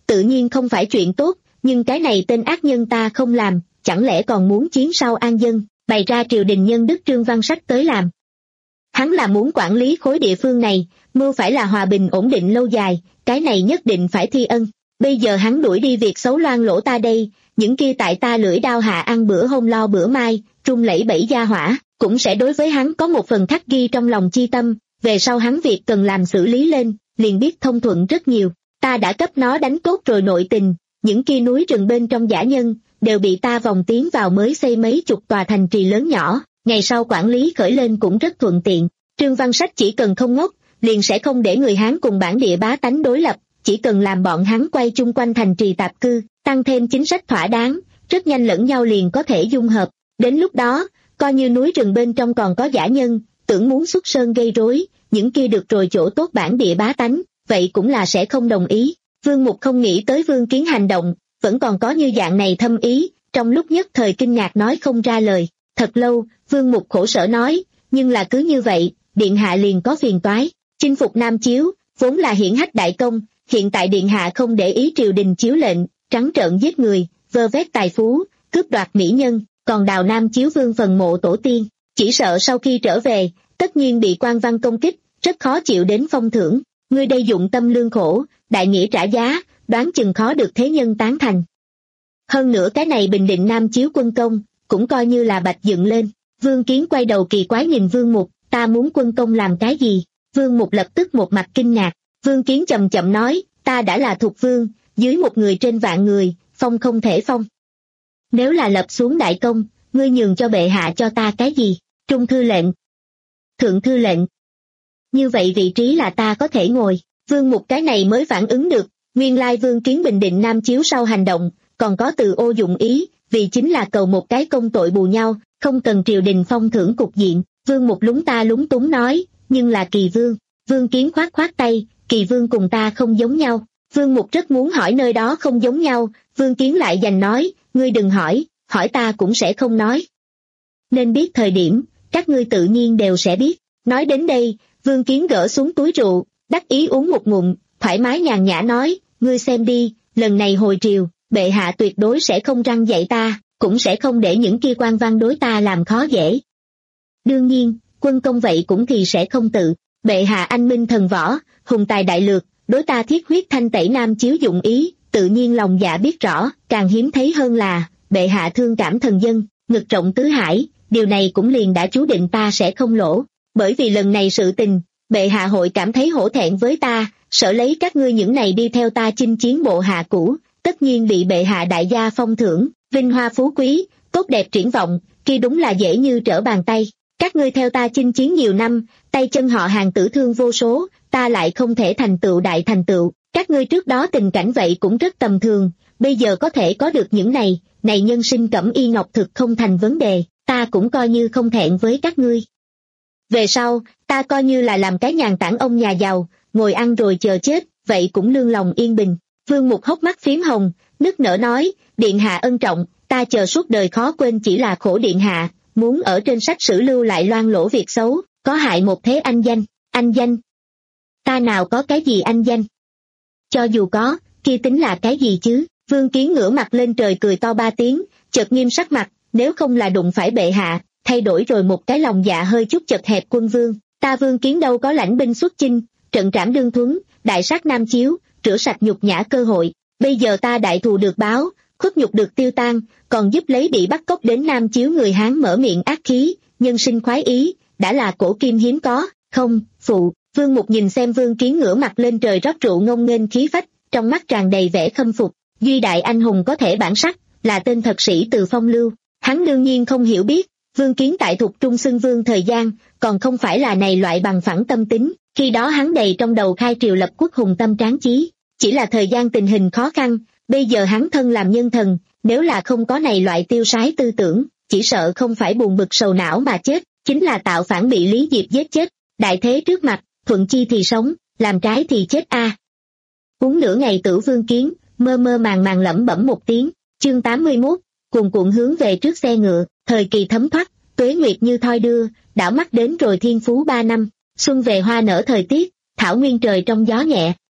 tự nhiên không phải chuyện tốt, nhưng cái này tên ác nhân ta không làm, chẳng lẽ còn muốn chiến sau an dân, bày ra triều đình nhân đức Trương Văn Sách tới làm. Hắn là muốn quản lý khối địa phương này, mưu phải là hòa bình ổn định lâu dài, cái này nhất định phải thi ân. Bây giờ hắn đuổi đi việc xấu loang lỗ ta đây, những kia tại ta lưỡi đao hạ ăn bữa hôm lo bữa mai, rung lẫy bẫy gia hỏa, cũng sẽ đối với hắn có một phần khắc ghi trong lòng chi tâm, về sau hắn việc cần làm xử lý lên, liền biết thông thuận rất nhiều. Ta đã cấp nó đánh tốt rồi nội tình, những kia núi rừng bên trong giả nhân, đều bị ta vòng tiến vào mới xây mấy chục tòa thành trì lớn nhỏ, ngày sau quản lý khởi lên cũng rất thuận tiện. Trương Văn Sách chỉ cần không ngốc, liền sẽ không để người Hán cùng bản địa bá tánh đối lập, chỉ cần làm bọn hắn quay chung quanh thành trì tạp cư, tăng thêm chính sách thỏa đáng, rất nhanh lẫn nhau liền có thể dung hợp. Đến lúc đó, coi như núi rừng bên trong còn có giả nhân, tưởng muốn xuất sơn gây rối, những kia được rồi chỗ tốt bản địa bá tánh, vậy cũng là sẽ không đồng ý. Vương Mục không nghĩ tới Vương Kiến hành động, vẫn còn có như dạng này thâm ý, trong lúc nhất thời kinh ngạc nói không ra lời. Thật lâu, Vương Mục khổ sở nói, nhưng là cứ như vậy, điện hạ liền có phiền toái. Chinh phục Nam Chiếu, vốn là hiển hách đại công, hiện tại điện hạ không để ý triều đình chiếu lệnh, trắng trợn giết người, vơ vét tài phú, cướp đoạt mỹ nhân, còn đào Nam Chiếu vương phần mộ tổ tiên, chỉ sợ sau khi trở về, tất nhiên bị quan văn công kích, rất khó chịu đến phong thưởng. Ngươi đây dụng tâm lương khổ, đại nghĩa trả giá, đoán chừng khó được thế nhân tán thành. Hơn nữa cái này bình định Nam Chiếu quân công, cũng coi như là bạch dựng lên. Vương Kiến quay đầu kỳ quái nhìn Vương Mục, ta muốn quân công làm cái gì? Vương Mục lập tức một mặt kinh ngạc. Vương Kiến chậm chậm nói, ta đã là thuộc vương, dưới một người trên vạn người, phong không thể phong. Nếu là lập xuống đại công, ngươi nhường cho bệ hạ cho ta cái gì? Trung thư lệnh, thượng thư lệnh. Như vậy vị trí là ta có thể ngồi. Vương Mục cái này mới phản ứng được, nguyên lai Vương Kiến bình định Nam Chiếu sau hành động, còn có từ ô dụng ý, vì chính là cầu một cái công tội bù nhau, không cần triều đình phong thưởng cục diện. Vương Mục lúng ta lúng túng nói, nhưng là Kỳ Vương. Vương Kiến khoát khoát tay, Kỳ Vương cùng ta không giống nhau. Vương Mục rất muốn hỏi nơi đó không giống nhau, Vương Kiến lại giành nói, ngươi đừng hỏi, hỏi ta cũng sẽ không nói. Nên biết thời điểm, các ngươi tự nhiên đều sẽ biết. Nói đến đây, Vương Kiến gỡ xuống túi rượu, đắc ý uống một ngụm, thoải mái nhàn nhã nói, ngươi xem đi, lần này hồi triều, bệ hạ tuyệt đối sẽ không răn dạy ta, cũng sẽ không để những kia quan văn đối ta làm khó dễ. Đương nhiên, quân công vậy cũng thì sẽ không tự, bệ hạ anh minh thần võ, hùng tài đại lược, đối ta thiết huyết thanh tẩy Nam Chiếu dụng ý, tự nhiên lòng dạ biết rõ, càng hiếm thấy hơn là, bệ hạ thương cảm thần dân, ngực rộng tứ hải, điều này cũng liền đã chú định ta sẽ không lỗ. Bởi vì lần này sự tình, bệ hạ hội cảm thấy hổ thẹn với ta, sợ lấy các ngươi những này đi theo ta chinh chiến bộ hạ cũ, tất nhiên bị bệ hạ đại gia phong thưởng, vinh hoa phú quý, tốt đẹp triển vọng, kia đúng là dễ như trở bàn tay. Các ngươi theo ta chinh chiến nhiều năm, tay chân họ Hàng tử thương vô số, ta lại không thể thành tựu đại thành tựu, các ngươi trước đó tình cảnh vậy cũng rất tầm thường, bây giờ có thể có được những này, này nhân sinh cẩm y ngọc thực không thành vấn đề, ta cũng coi như không thẹn với các ngươi. Về sau, ta coi như là làm cái nhàn tản ông nhà giàu, ngồi ăn rồi chờ chết, vậy cũng lương lòng yên bình. Vương Mục hốc mắt phím hồng, nức nở nói, điện hạ ân trọng, ta chờ suốt đời khó quên chỉ là khổ điện hạ, muốn ở trên sách sử lưu lại loan lỗ việc xấu, có hại một thế anh danh, anh danh. Ta nào có cái gì anh danh? Cho dù có, kia tính là cái gì chứ? Vương Kiến ngửa mặt lên trời cười to ba tiếng, chợt nghiêm sắc mặt, nếu không là đụng phải bệ hạ, thay đổi rồi một cái lòng dạ hơi chút chật hẹp quân vương, ta Vương Kiến đâu có lãnh binh xuất chinh, trận trảm đương thuấn, đại sát Nam Chiếu, rửa sạch nhục nhã cơ hội, bây giờ ta đại thù được báo, khuất nhục được tiêu tan, còn giúp lấy bị bắt cóc đến Nam Chiếu người Hán mở miệng ác khí, nhân sinh khoái ý, đã là cổ kim hiếm có, không, phụ. Vương Mục nhìn xem Vương Kiến ngửa mặt lên trời rót rượu ngông nghênh khí phách, trong mắt tràn đầy vẻ khâm phục, duy đại anh hùng có thể bản sắc, là tên thật sĩ từ phong lưu, hắn đương nhiên không hiểu biết, Vương Kiến tại Thục Trung xưng vương thời gian, còn không phải là này loại bằng phẳng tâm tính, khi đó hắn đầy trong đầu khai triều lập quốc hùng tâm tráng chí, chỉ là thời gian tình hình khó khăn, bây giờ hắn thân làm nhân thần, nếu là không có này loại tiêu sái tư tưởng, chỉ sợ không phải buồn bực sầu não mà chết, chính là tạo phản bị Lý Diệp giết chết, đại thế trước mặt, thuận chi thì sống, làm trái thì chết a. À. Uống nửa ngày Tử Vương Kiến, mơ mơ màng màng lẩm bẩm một tiếng, chương tám mươi mốt, cuồn cuộn hướng về trước xe ngựa, thời kỳ thấm thoát, tuế nguyệt như thoi đưa, đảo mắt đến rồi thiên phú ba năm, xuân về hoa nở thời tiết, thảo nguyên trời trong gió nhẹ,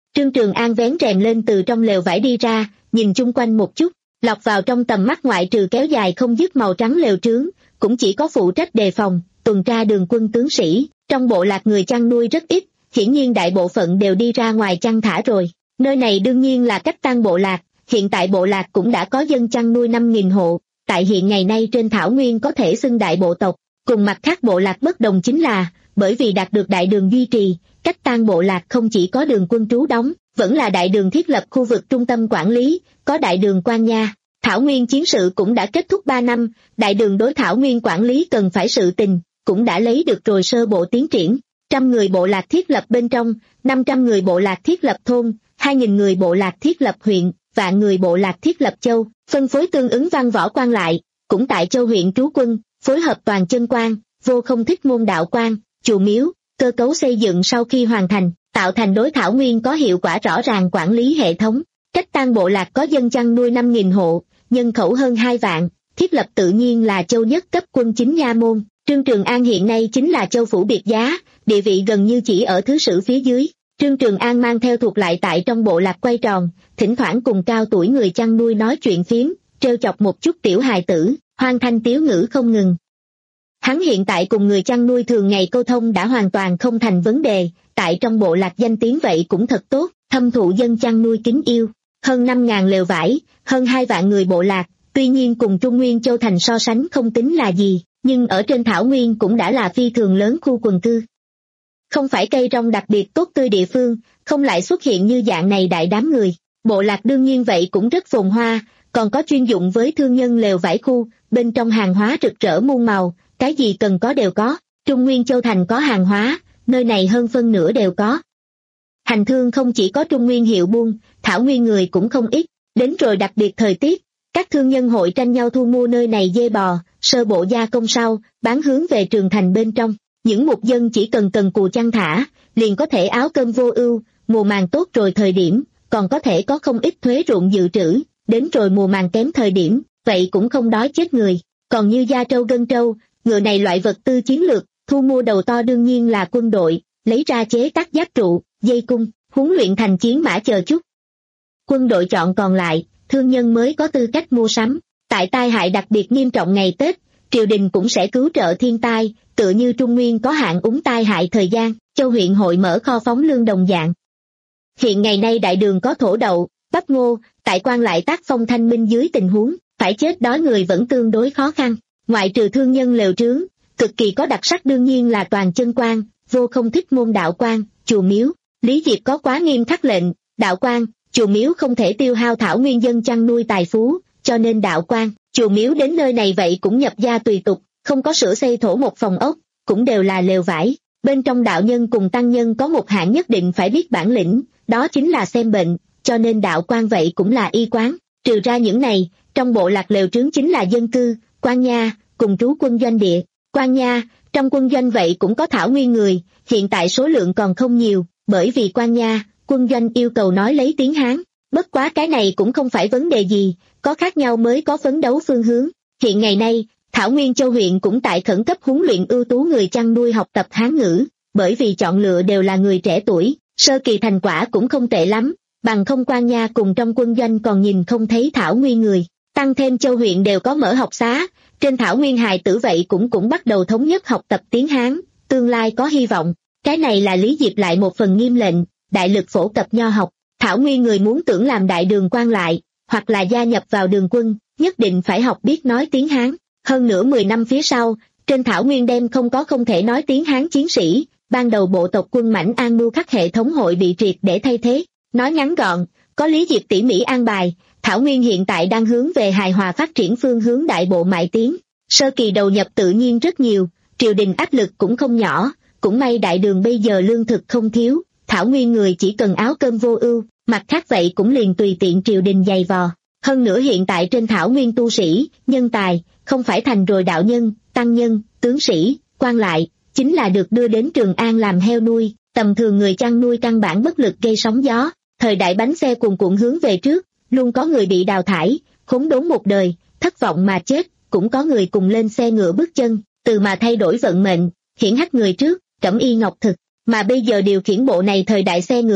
Trương Trường An vén rèm lên từ trong lều vải đi ra, nhìn chung quanh một chút, lọt vào trong tầm mắt ngoại trừ kéo dài không dứt màu trắng lều trướng, cũng chỉ có phụ trách đề phòng, tuần tra đường quân tướng sĩ, trong bộ lạc người chăn nuôi rất ít, hiển nhiên đại bộ phận đều đi ra ngoài chăn thả rồi. Nơi này đương nhiên là cách tăng bộ lạc, hiện tại bộ lạc cũng đã có dân chăn nuôi năm nghìn hộ, tại hiện ngày nay trên thảo nguyên có thể xưng đại bộ tộc, cùng mặt khác bộ lạc bất đồng chính là, bởi vì đạt được đại đường duy trì, cách tăng bộ lạc không chỉ có đường quân trú đóng, vẫn là đại đường thiết lập khu vực trung tâm quản lý, có đại đường quan nha. Thảo nguyên chiến sự cũng đã kết thúc ba năm, đại đường đối thảo nguyên quản lý cần phải sự tình, cũng đã lấy được rồi sơ bộ tiến triển. Trăm người bộ lạc thiết lập bên trong, năm trăm người bộ lạc thiết lập thôn, hai nghìn người bộ lạc thiết lập huyện, vạn người bộ lạc thiết lập châu, phân phối tương ứng văn võ quan lại, cũng tại châu huyện trú quân, phối hợp toàn chân quan, vô không thích môn đạo quan, chùa miếu, cơ cấu xây dựng sau khi hoàn thành, tạo thành đối thảo nguyên có hiệu quả rõ ràng quản lý hệ thống. Cách tăng bộ lạc có dân chăn nuôi năm nghìn hộ, nhân khẩu hơn hai vạn, thiết lập tự nhiên là châu nhất cấp quân chính nha môn. Trương Trường An hiện nay chính là châu phủ biệt giá, địa vị gần như chỉ ở thứ sử phía dưới. Trương Trường An mang theo thuộc lại tại trong bộ lạc quay tròn, thỉnh thoảng cùng cao tuổi người chăn nuôi nói chuyện phiếm, trêu chọc một chút tiểu hài tử, hoan thanh tiếu ngữ không ngừng. Hắn hiện tại cùng người chăn nuôi thường ngày câu thông đã hoàn toàn không thành vấn đề, tại trong bộ lạc danh tiếng vậy cũng thật tốt, thâm thụ dân chăn nuôi kính yêu. Hơn năm ngàn lều vải, hơn hai vạn người bộ lạc, tuy nhiên cùng Trung Nguyên Châu Thành so sánh không tính là gì, nhưng ở trên thảo nguyên cũng đã là phi thường lớn khu quần cư. Không phải cây rong đặc biệt tốt tươi địa phương, không lại xuất hiện như dạng này đại đám người. Bộ lạc đương nhiên vậy cũng rất phồn hoa, còn có chuyên dụng với thương nhân lều vải khu, bên trong hàng hóa rực rỡ muôn màu, cái gì cần có đều có. Trung Nguyên Châu Thành có hàng hóa, nơi này hơn phân nửa đều có. Hành thương không chỉ có Trung Nguyên hiệu buôn, thảo nguyên người cũng không ít, đến rồi đặc biệt thời tiết, các thương nhân hội tranh nhau thu mua nơi này dê bò, sơ bộ gia công sau, bán hướng về Trường Thành bên trong. Những mục dân chỉ cần cần cù chăn thả, liền có thể áo cơm vô ưu, mùa màng tốt rồi thời điểm, còn có thể có không ít thuế ruộng dự trữ, đến rồi mùa màng kém thời điểm, vậy cũng không đói chết người. Còn như da trâu gân trâu, ngựa này loại vật tư chiến lược, thu mua đầu to đương nhiên là quân đội, lấy ra chế tác giáp trụ, dây cung, huấn luyện thành chiến mã chờ chút. Quân đội chọn còn lại, thương nhân mới có tư cách mua sắm. Tại tai hại đặc biệt nghiêm trọng ngày Tết, triều đình cũng sẽ cứu trợ thiên tai, tựa như Trung Nguyên có hạn úng tai hại thời gian, châu huyện hội mở kho phóng lương đồng dạng. Hiện ngày nay đại đường có thổ đậu, bắp ngô, tại quan lại tác phong thanh minh dưới tình huống, phải chết đói người vẫn tương đối khó khăn. Ngoại trừ thương nhân lều trướng, cực kỳ có đặc sắc đương nhiên là toàn chân quan, vô không thích môn đạo quan, chùa miếu. Lý Diệp có quá nghiêm khắc lệnh, đạo quan, chùa miếu không thể tiêu hao thảo nguyên dân chăn nuôi tài phú, cho nên đạo quan, chùa miếu đến nơi này vậy cũng nhập gia tùy tục, không có sửa xây thổ một phòng ốc, cũng đều là lều vải. Bên trong đạo nhân cùng tăng nhân có một hạng nhất định phải biết bản lĩnh, đó chính là xem bệnh, cho nên đạo quan vậy cũng là y quán. Trừ ra những này, trong bộ lạc lều trướng chính là dân cư, quan nha, cùng trú quân doanh địa. Quan nha, trong quân doanh vậy cũng có thảo nguyên người, hiện tại số lượng còn không nhiều, bởi vì quan nha, quân doanh yêu cầu nói lấy tiếng Hán. Bất quá cái này cũng không phải vấn đề gì, có khác nhau mới có phấn đấu phương hướng. Hiện ngày nay, Thảo Nguyên Châu huyện cũng tại khẩn cấp huấn luyện ưu tú người chăn nuôi học tập Hán ngữ, bởi vì chọn lựa đều là người trẻ tuổi, sơ kỳ thành quả cũng không tệ lắm, bằng không quan nha cùng trong quân doanh còn nhìn không thấy Thảo Nguyên người. Tăng thêm Châu huyện đều có mở học xá, trên Thảo Nguyên hài tử vậy cũng cũng bắt đầu thống nhất học tập tiếng Hán, tương lai có hy vọng. Cái này là Lý Diệp lại một phần nghiêm lệnh, đại lực phổ cập nho học. Thảo Nguyên người muốn tưởng làm đại đường quan lại, hoặc là gia nhập vào đường quân, nhất định phải học biết nói tiếng Hán. Hơn nữa mười năm phía sau, trên Thảo Nguyên đem không có không thể nói tiếng Hán chiến sĩ, ban đầu bộ tộc quân mãnh an mưu khắc hệ thống hội bị triệt để thay thế. Nói ngắn gọn, có Lý Diệp tỉ mỉ an bài, Thảo Nguyên hiện tại đang hướng về hài hòa phát triển phương hướng đại bộ mại tiến. Sơ kỳ đầu nhập tự nhiên rất nhiều, triều đình áp lực cũng không nhỏ, cũng may đại đường bây giờ lương thực không thiếu, Thảo Nguyên người chỉ cần áo cơm vô ưu, mặt khác vậy cũng liền tùy tiện triều đình giày vò. Hơn nữa hiện tại trên Thảo Nguyên tu sĩ, nhân tài, không phải thành rồi đạo nhân, tăng nhân, tướng sĩ, quan lại, chính là được đưa đến Trường An làm heo nuôi, tầm thường người chăn nuôi căn bản bất lực gây sóng gió. Thời đại bánh xe cuồn cuộn hướng về trước, luôn có người bị đào thải, khốn đốn một đời, thất vọng mà chết, cũng có người cùng lên xe ngựa bước chân, từ mà thay đổi vận mệnh, hiển hách người trước, cẩm y ngọc thực. Mà bây giờ điều khiển bộ này thời đại xe ngựa,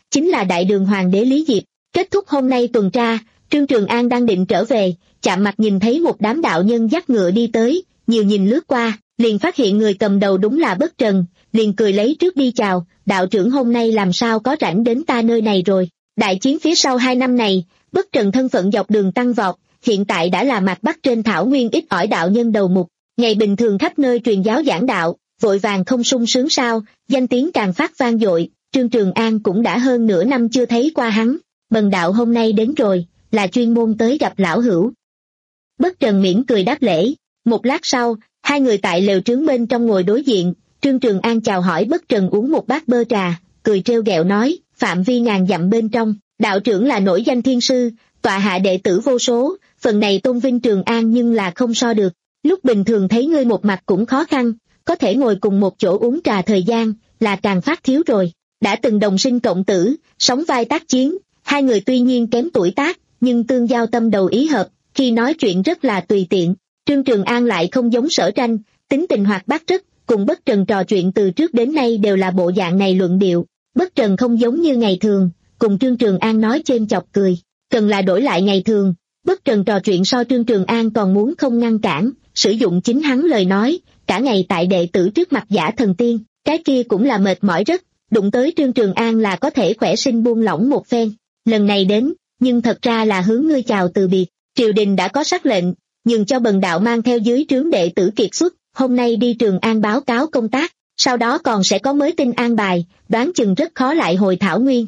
chính là đại đường hoàng đế Lý Diệp. Kết thúc hôm nay tuần tra, Trương Trường An đang định trở về, chạm mặt nhìn thấy một đám đạo nhân dắt ngựa đi tới, nhiều nhìn lướt qua, liền phát hiện người cầm đầu đúng là Bất Trần, liền cười lấy trước đi chào, đạo trưởng hôm nay làm sao có rảnh đến ta nơi này rồi. Đại chiến phía sau hai năm này, Bất Trần thân phận dọc đường tăng vọt, hiện tại đã là mạc bắc trên thảo nguyên ít ỏi đạo nhân đầu mục, ngày bình thường khắp nơi truyền giáo giảng đạo, vội vàng không sung sướng sao, danh tiếng càng phát vang dội. Trương Trường An cũng đã hơn nửa năm chưa thấy qua hắn, bần đạo hôm nay đến rồi, là chuyên môn tới gặp lão hữu. Bất Trần mỉm cười đáp lễ, một lát sau, hai người tại lều trướng bên trong ngồi đối diện, Trương Trường An chào hỏi Bất Trần uống một bát bơ trà, cười trêu ghẹo nói, phạm vi ngàn dặm bên trong, đạo trưởng là nổi danh thiên sư, tọa hạ đệ tử vô số, phần này tôn vinh Trường An nhưng là không so được, lúc bình thường thấy ngươi một mặt cũng khó khăn, có thể ngồi cùng một chỗ uống trà thời gian, là càng phát thiếu rồi. Đã từng đồng sinh cộng tử, sóng vai tác chiến, hai người tuy nhiên kém tuổi tác, nhưng tương giao tâm đầu ý hợp, khi nói chuyện rất là tùy tiện. Trương Trường An lại không giống Sở Tranh, tính tình hoạt bát rất, cùng Bất Trần trò chuyện từ trước đến nay đều là bộ dạng này luận điệu. Bất Trần không giống như ngày thường, cùng Trương Trường An nói chêm chọc cười, cần là đổi lại ngày thường, Bất Trần trò chuyện so Trương Trường An còn muốn không ngăn cản, sử dụng chính hắn lời nói, cả ngày tại đệ tử trước mặt giả thần tiên, cái kia cũng là mệt mỏi rất. Đụng tới Trương Trường An là có thể khỏe sinh buông lỏng một phen, lần này đến, nhưng thật ra là hướng ngươi chào từ biệt, triều đình đã có sắc lệnh, nhường cho bần đạo mang theo dưới trướng đệ tử kiệt xuất, hôm nay đi Trường An báo cáo công tác, sau đó còn sẽ có mới tin an bài, đoán chừng rất khó lại hồi thảo nguyên.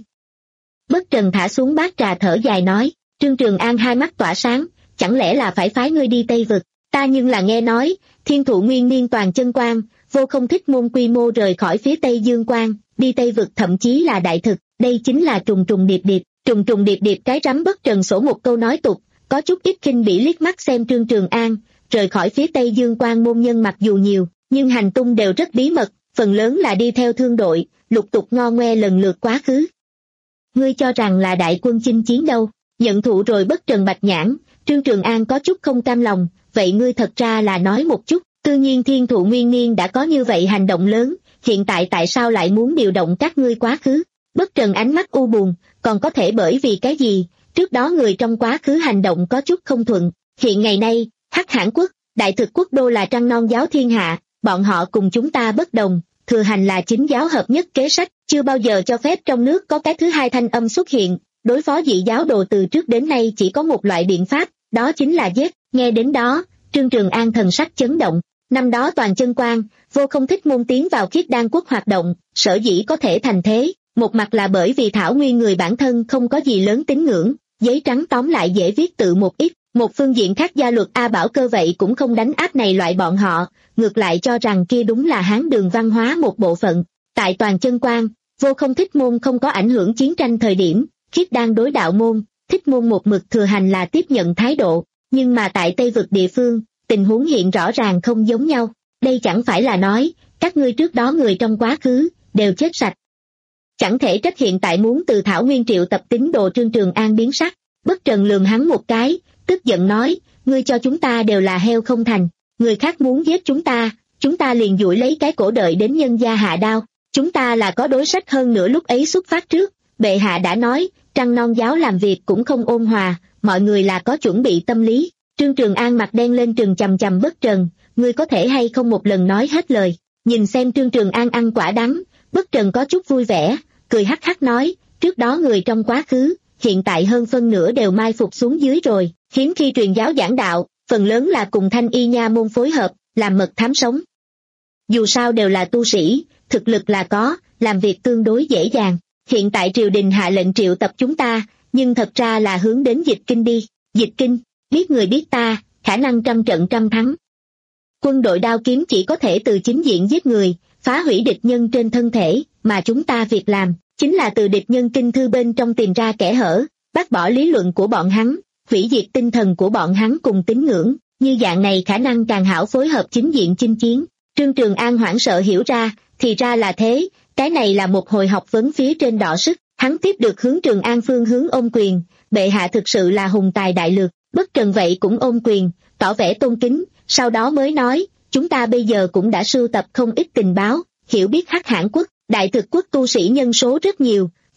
Bất Trần thả xuống bát trà thở dài nói, Trương Trường An hai mắt tỏa sáng, chẳng lẽ là phải phái ngươi đi Tây Vực, ta nhưng là nghe nói, thiên thụ nguyên niên toàn chân quan, vô không thích môn quy mô rời khỏi phía Tây Dương Quan, đi Tây Vực thậm chí là đại thực, đây chính là trùng trùng điệp điệp, trùng trùng điệp điệp cái rắm. Bất Trần sổ một câu nói tục, có chút ít khinh bỉ liếc mắt xem Trương Trường An, rời khỏi phía Tây Dương Quan môn nhân mặc dù nhiều, nhưng hành tung đều rất bí mật, phần lớn là đi theo thương đội, lục tục ngo ngoe lần lượt quá khứ. Ngươi cho rằng là đại quân chinh chiến đâu, nhận thụ rồi. Bất Trần bạch nhãn, Trương Trường An có chút không cam lòng, vậy ngươi thật ra là nói một chút, tự nhiên thiên thụ nguyên niên đã có như vậy hành động lớn, hiện tại tại sao lại muốn điều động các ngươi quá khứ? Bất Trần ánh mắt u buồn, còn có thể bởi vì cái gì? Trước đó người trong quá khứ hành động có chút không thuận, hiện ngày nay, Hắc Hãn quốc, đại thực quốc đô là trăng non giáo thiên hạ, bọn họ cùng chúng ta bất đồng, thừa hành là chính giáo hợp nhất kế sách, chưa bao giờ cho phép trong nước có cái thứ hai thanh âm xuất hiện, đối phó dị giáo đồ từ trước đến nay chỉ có một loại biện pháp, đó chính là giết. Nghe đến đó, Trương Trường An thần sắc chấn động. Năm đó toàn chân quan, vô không thích môn tiến vào Khiết Đan quốc hoạt động, sở dĩ có thể thành thế, một mặt là bởi vì thảo nguyên người bản thân không có gì lớn tín ngưỡng, giấy trắng tóm lại dễ viết tự một ít, một phương diện khác gia luật A Bảo Cơ vậy cũng không đánh áp này loại bọn họ, ngược lại cho rằng kia đúng là Hán đường văn hóa một bộ phận. Tại toàn chân quan, vô không thích môn không có ảnh hưởng chiến tranh thời điểm, Khiết Đan đối đạo môn, thích môn một mực thừa hành là tiếp nhận thái độ, nhưng mà tại Tây Vực địa phương, tình huống hiện rõ ràng không giống nhau, đây chẳng phải là nói, các ngươi trước đó người trong quá khứ, đều chết sạch. Chẳng thể trách hiện tại muốn từ thảo nguyên triệu tập tín đồ. Trương Trường An biến sắc, Bất Trần lườm hắn một cái, tức giận nói, ngươi cho chúng ta đều là heo không thành, người khác muốn giết chúng ta, chúng ta liền duỗi lấy cái cổ đợi đến nhân gia hạ đao, chúng ta là có đối sách hơn nữa. Lúc ấy xuất phát trước, bệ hạ đã nói, trăng non giáo làm việc cũng không ôn hòa, mọi người là có chuẩn bị tâm lý. Trương Trường An mặt đen lên trừng chằm chằm Bất Trần, ngươi có thể hay không một lần nói hết lời. Nhìn xem Trương Trường An ăn quả đắng, Bất Trần có chút vui vẻ, cười hắc hắc nói, trước đó người trong quá khứ, hiện tại hơn phân nửa đều mai phục xuống dưới rồi, hiếm khi truyền giáo giảng đạo, phần lớn là cùng Thanh Y nha môn phối hợp, làm mật thám sống. Dù sao đều là tu sĩ, thực lực là có, làm việc tương đối dễ dàng. Hiện tại triều đình hạ lệnh triệu tập chúng ta, nhưng thật ra là hướng đến Dịch Kinh đi. Dịch Kinh, biết người biết ta, khả năng trăm trận trăm thắng. Quân đội đao kiếm chỉ có thể từ chính diện giết người, phá hủy địch nhân trên thân thể, mà chúng ta việc làm, chính là từ địch nhân kinh thư bên trong tìm ra kẽ hở, bác bỏ lý luận của bọn hắn, hủy diệt tinh thần của bọn hắn cùng tín ngưỡng, như dạng này khả năng càng hảo phối hợp chính diện chinh chiến. Trương Trường An hoảng sợ hiểu ra, thì ra là thế, cái này là một hồi học vấn phía trên đọ sức, hắn tiếp được hướng Trường An phương hướng ôm quyền, bệ hạ thực sự là hùng tài đại lược. Bất Trần vậy cũng ôm quyền, tỏ vẻ tôn kính, sau đó mới nói, chúng ta bây giờ cũng đã sưu tập không ít tình báo, hiểu biết Hắc Hãn quốc, đại thực quốc tu sĩ nhân số rất nhiều,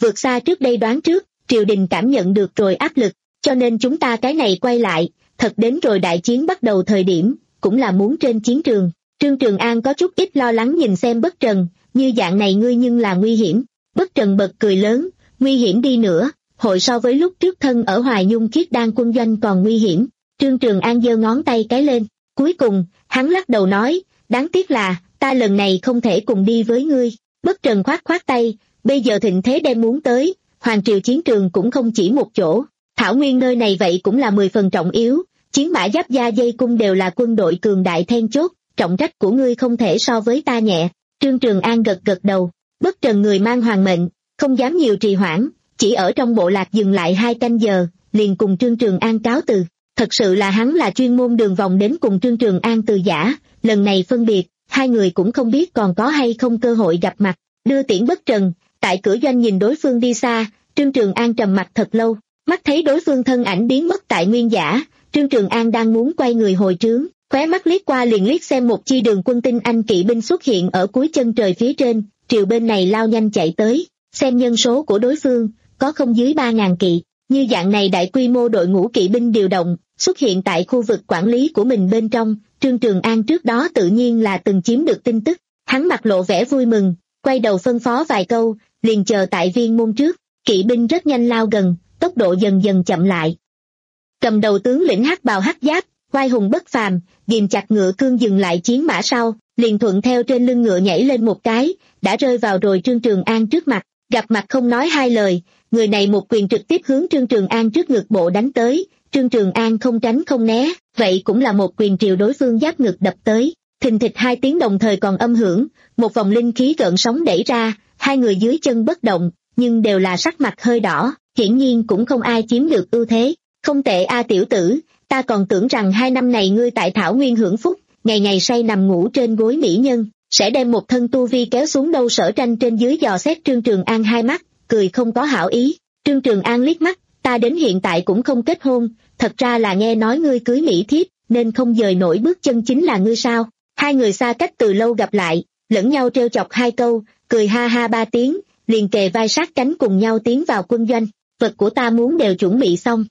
vượt xa trước đây đoán trước, triều đình cảm nhận được rồi áp lực, cho nên chúng ta cái này quay lại, thật đến rồi đại chiến bắt đầu thời điểm, cũng là muốn trên chiến trường. Trương Trường An có chút ít lo lắng nhìn xem Bất Trần, như dạng này ngươi nhưng là nguy hiểm. Bất Trần bật cười lớn, nguy hiểm đi nữa, hội so với lúc trước thân ở Hoài Nhung Khiết Đan quân doanh còn nguy hiểm. Trương Trường An giơ ngón tay cái lên, cuối cùng, hắn lắc đầu nói, đáng tiếc là, ta lần này không thể cùng đi với ngươi. Bất Trần khoát khoát tay, bây giờ thịnh thế đem muốn tới, Hoàng Triều chiến trường cũng không chỉ một chỗ, Thảo Nguyên nơi này vậy cũng là mười phần trọng yếu, chiến mã giáp gia dây cung đều là quân đội cường đại then chốt, trọng trách của ngươi không thể so với ta nhẹ. Trương Trường An gật gật đầu, Bất Trần người mang hoàng mệnh, không dám nhiều trì hoãn, chỉ ở trong bộ lạc dừng lại hai canh giờ, liền cùng Trương Trường An cáo từ. Thật sự là hắn là chuyên môn đường vòng đến cùng Trương Trường An từ giả, lần này phân biệt, hai người cũng không biết còn có hay không cơ hội gặp mặt. Đưa tiễn Bất Trần, tại cửa doanh nhìn đối phương đi xa, Trương Trường An trầm mặt thật lâu, mắt thấy đối phương thân ảnh biến mất tại nguyên giả, Trương Trường An đang muốn quay người hồi trướng, khóe mắt liếc qua liền liếc xem một chi đường quân tinh anh kỵ binh xuất hiện ở cuối chân trời phía trên, triều bên này lao nhanh chạy tới, xem nhân số của đối phương, có không dưới ba ngàn kỵ, như dạng này đại quy mô đội ngũ kỵ binh điều động, xuất hiện tại khu vực quản lý của mình bên trong, Trương Trường An trước đó tự nhiên là từng chiếm được tin tức, hắn mặt lộ vẻ vui mừng, quay đầu phân phó vài câu, liền chờ tại viên môn trước, kỵ binh rất nhanh lao gần, tốc độ dần dần chậm lại. Cầm đầu tướng lĩnh hắc bào hắc giáp, oai hùng bất phàm, ghìm chặt ngựa cương dừng lại chiến mã sau, liền thuận theo trên lưng ngựa nhảy lên một cái, đã rơi vào rồi Trương Trường An trước mặt, gặp mặt không nói hai lời, người này một quyền trực tiếp hướng Trương Trường An trước ngực bộ đánh tới, Trương Trường An không tránh không né, vậy cũng là một quyền triều đối phương giáp ngực đập tới, thình thịch hai tiếng đồng thời còn âm hưởng, một vòng linh khí gợn sóng đẩy ra, hai người dưới chân bất động, nhưng đều là sắc mặt hơi đỏ, hiển nhiên cũng không ai chiếm được ưu thế. Không tệ a tiểu tử, ta còn tưởng rằng hai năm này ngươi tại Thảo Nguyên hưởng phúc, ngày ngày say nằm ngủ trên gối mỹ nhân, sẽ đem một thân tu vi kéo xuống đâu. Sở Tranh trên dưới dò xét Trương Trường An hai mắt, cười không có hảo ý. Trương Trường An liếc mắt, ta đến hiện tại cũng không kết hôn, thật ra là nghe nói ngươi cưới mỹ thiếp, nên không dời nổi bước chân chính là ngươi sao. Hai người xa cách từ lâu gặp lại, lẫn nhau trêu chọc hai câu, cười ha ha ba tiếng, liền kề vai sát cánh cùng nhau tiến vào quân doanh, vật của ta muốn đều chuẩn bị xong.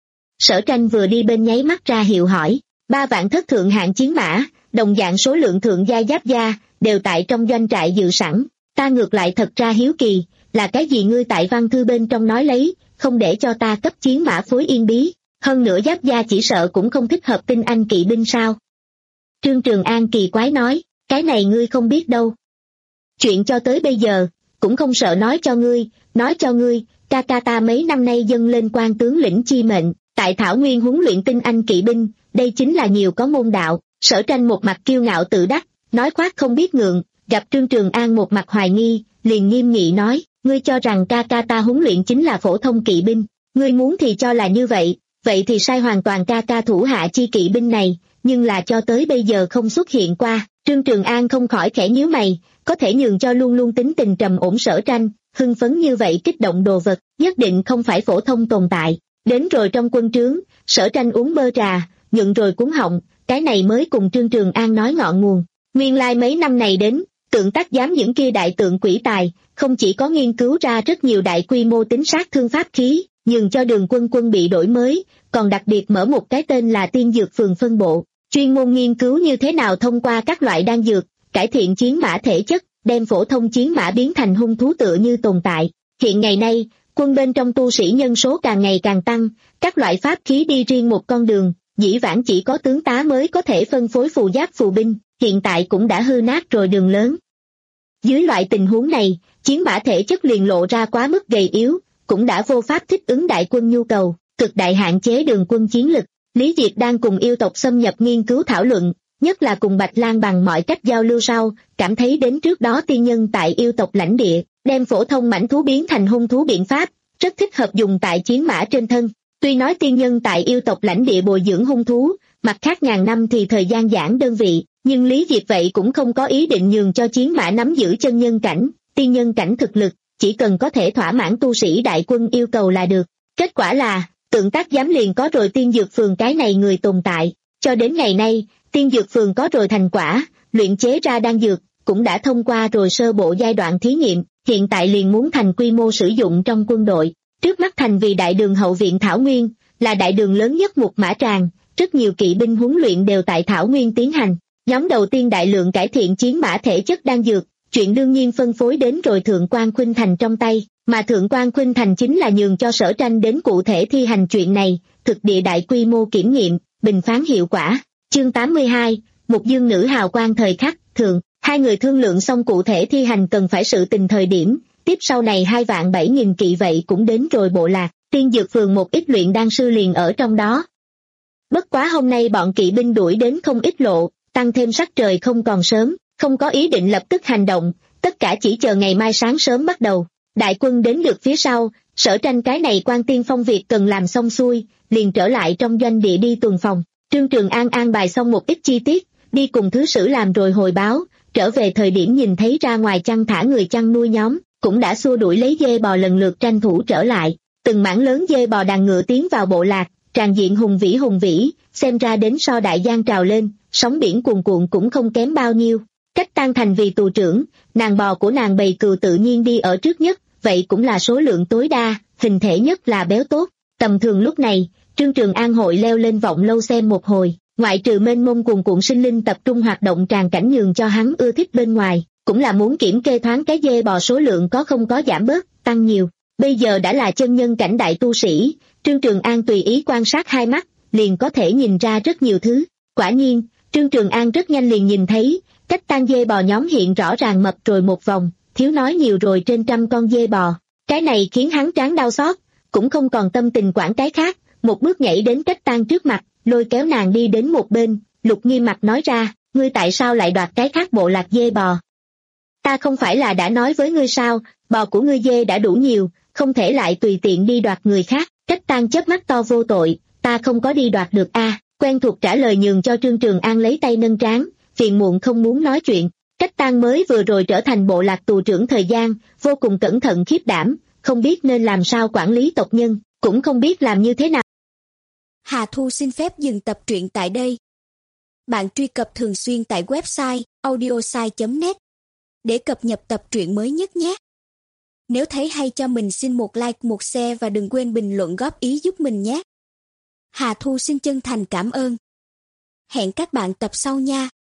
Sở Tranh vừa đi bên nháy mắt ra hiệu hỏi, ba vạn thất thượng hạng chiến mã, đồng dạng số lượng thượng gia giáp gia, đều tại trong doanh trại dự sẵn, ta ngược lại thật ra hiếu kỳ, là cái gì ngươi tại văn thư bên trong nói lấy, không để cho ta cấp chiến mã phối yên bí, hơn nữa giáp gia chỉ sợ cũng không thích hợp tinh anh kỵ binh sao. Trương Trường An kỳ quái nói, cái này ngươi không biết đâu. Chuyện cho tới bây giờ, cũng không sợ nói cho ngươi, nói cho ngươi, ca ca ta mấy năm nay dâng lên quan tướng lĩnh chi mệnh, tại Thảo Nguyên huấn luyện tinh anh kỵ binh, đây chính là nhiều có môn đạo. Sở Tranh một mặt kiêu ngạo tự đắc, nói khoác không biết ngượng, gặp Trương Trường An một mặt hoài nghi, liền nghiêm nghị nói, ngươi cho rằng ca ca ta huấn luyện chính là phổ thông kỵ binh, ngươi muốn thì cho là như vậy, vậy thì sai hoàn toàn. Ca ca thủ hạ chi kỵ binh này, nhưng là cho tới bây giờ không xuất hiện qua. Trương Trường An không khỏi khẽ nhíu mày, có thể nhường cho luôn luôn tính tình trầm ổn Sở Tranh, hưng phấn như vậy kích động đồ vật, nhất định không phải phổ thông tồn tại. Đến rồi trong quân trướng, Sở Tranh uống bơ trà, nhuận rồi cuốn họng, cái này mới cùng Trương Trường An nói ngọn nguồn. Nguyên lai mấy năm này đến, tượng tác giám những kia đại tượng quỷ tài, không chỉ có nghiên cứu ra rất nhiều đại quy mô tính sát thương pháp khí, nhường cho Đường Quân quân bị đổi mới, còn đặc biệt mở một cái tên là Tiên Dược Phường phân bộ, chuyên môn nghiên cứu như thế nào thông qua các loại đan dược, cải thiện chiến mã thể chất, đem phổ thông chiến mã biến thành hung thú tựa như tồn tại. Hiện ngày nay, quân bên trong tu sĩ nhân số càng ngày càng tăng, các loại pháp khí đi riêng một con đường, dĩ vãng chỉ có tướng tá mới có thể phân phối phù giáp phù binh, hiện tại cũng đã hư nát rồi đường lớn. Dưới loại tình huống này, chiến mã thể chất liền lộ ra quá mức gầy yếu, cũng đã vô pháp thích ứng đại quân nhu cầu, cực đại hạn chế Đường Quân chiến lực. Lý Diệp đang cùng yêu tộc xâm nhập nghiên cứu thảo luận, nhất là cùng Bạch Lang bằng mọi cách giao lưu sau, cảm thấy đến trước đó tiên nhân tại yêu tộc lãnh địa, đem phổ thông mãnh thú biến thành hung thú biện pháp, rất thích hợp dùng tại chiến mã trên thân. Tuy nói tiên nhân tại yêu tộc lãnh địa bồi dưỡng hung thú, mặt khác ngàn năm thì thời gian giản đơn vị, nhưng Lý Diệp vậy cũng không có ý định nhường cho chiến mã nắm giữ chân nhân cảnh, tiên nhân cảnh thực lực, chỉ cần có thể thỏa mãn tu sĩ đại quân yêu cầu là được. Kết quả là, tượng tác giám liền có rồi Tiên Dược Phường cái này người tồn tại, cho đến ngày nay, Tiên Dược Phường có rồi thành quả, luyện chế ra đan dược, cũng đã thông qua rồi sơ bộ giai đoạn thí nghiệm, hiện tại liền muốn thành quy mô sử dụng trong quân đội. Trước mắt thành vì đại đường hậu viện Thảo Nguyên, là đại đường lớn nhất một mã tràng, rất nhiều kỵ binh huấn luyện đều tại Thảo Nguyên tiến hành. Nhóm đầu tiên đại lượng cải thiện chiến mã thể chất đan dược, chuyện đương nhiên phân phối đến rồi Thượng quan Khuynh Thành trong tay, mà Thượng quan Khuynh Thành chính là nhường cho Sở Tranh đến cụ thể thi hành chuyện này, thực địa đại quy mô kiểm nghiệm, bình phán hiệu quả. Chương tám mươi hai, một dương nữ hào quang thời khắc, thượng, hai người thương lượng xong cụ thể thi hành cần phải sự tình thời điểm, tiếp sau này hai vạn bảy nghìn kỵ vậy cũng đến rồi bộ lạc, tiên dược phường một ít luyện đan sư liền ở trong đó. Bất quá hôm nay bọn kỵ binh đuổi đến không ít lộ, tăng thêm sắc trời không còn sớm, không có ý định lập tức hành động, tất cả chỉ chờ ngày mai sáng sớm bắt đầu. Đại quân đến được phía sau, Sở Tranh cái này quan tiên phong việc cần làm xong xuôi, liền trở lại trong doanh địa đi tuần phòng. Trương Trường An an bài xong một ít chi tiết, đi cùng thứ sử làm rồi hồi báo, trở về thời điểm nhìn thấy ra ngoài chăn thả người chăn nuôi nhóm, cũng đã xua đuổi lấy dê bò lần lượt tranh thủ trở lại. Từng mảng lớn dê bò đàn ngựa tiến vào bộ lạc, tràn diện hùng vĩ hùng vĩ, xem ra đến so đại giang trào lên, sóng biển cuồn cuộn cũng không kém bao nhiêu. Cách Tan Thành vì tù trưởng, nàng bò của nàng bầy cừu tự nhiên đi ở trước nhất, vậy cũng là số lượng tối đa, hình thể nhất là béo tốt. Tầm thường lúc này, Trương Trường An hội leo lên vọng lâu xem một hồi, ngoại trừ mênh mông cuồn cuộn sinh linh tập trung hoạt động tràn cảnh nhường cho hắn ưa thích bên ngoài, cũng là muốn kiểm kê thoáng cái dê bò số lượng có không có giảm bớt, tăng nhiều. Bây giờ đã là chân nhân cảnh đại tu sĩ, Trương Trường An tùy ý quan sát hai mắt, liền có thể nhìn ra rất nhiều thứ. Quả nhiên, Trương Trường An rất nhanh liền nhìn thấy, cách Tan dê bò nhóm hiện rõ ràng mập rồi một vòng, thiếu nói nhiều rồi trên trăm con dê bò. Cái này khiến hắn trán đau xót, cũng không còn tâm tình quản cái khác, một bước nhảy đến Cách Tan trước mặt, lôi kéo nàng đi đến một bên, Lục Nghiêm mặt nói ra, ngươi tại sao lại đoạt cái khác bộ lạc dê bò? Ta không phải là đã nói với ngươi sao, bò của ngươi dê đã đủ nhiều, không thể lại tùy tiện đi đoạt người khác. Cách Tan chớp mắt to vô tội, ta không có đi đoạt được a. À. Quen thuộc trả lời nhường cho Trương Trường An lấy tay nâng trán, phiền muộn không muốn nói chuyện. Cách Tan mới vừa rồi trở thành bộ lạc tù trưởng thời gian, vô cùng cẩn thận khiếp đảm, không biết nên làm sao quản lý tộc nhân, cũng không biết làm như thế nào. Hà Thu xin phép dừng tập truyện tại đây. Bạn truy cập thường xuyên tại website audiosai chấm net để cập nhật tập truyện mới nhất nhé. Nếu thấy hay cho mình xin một like, một share và đừng quên bình luận góp ý giúp mình nhé. Hà Thu xin chân thành cảm ơn. Hẹn các bạn tập sau nha.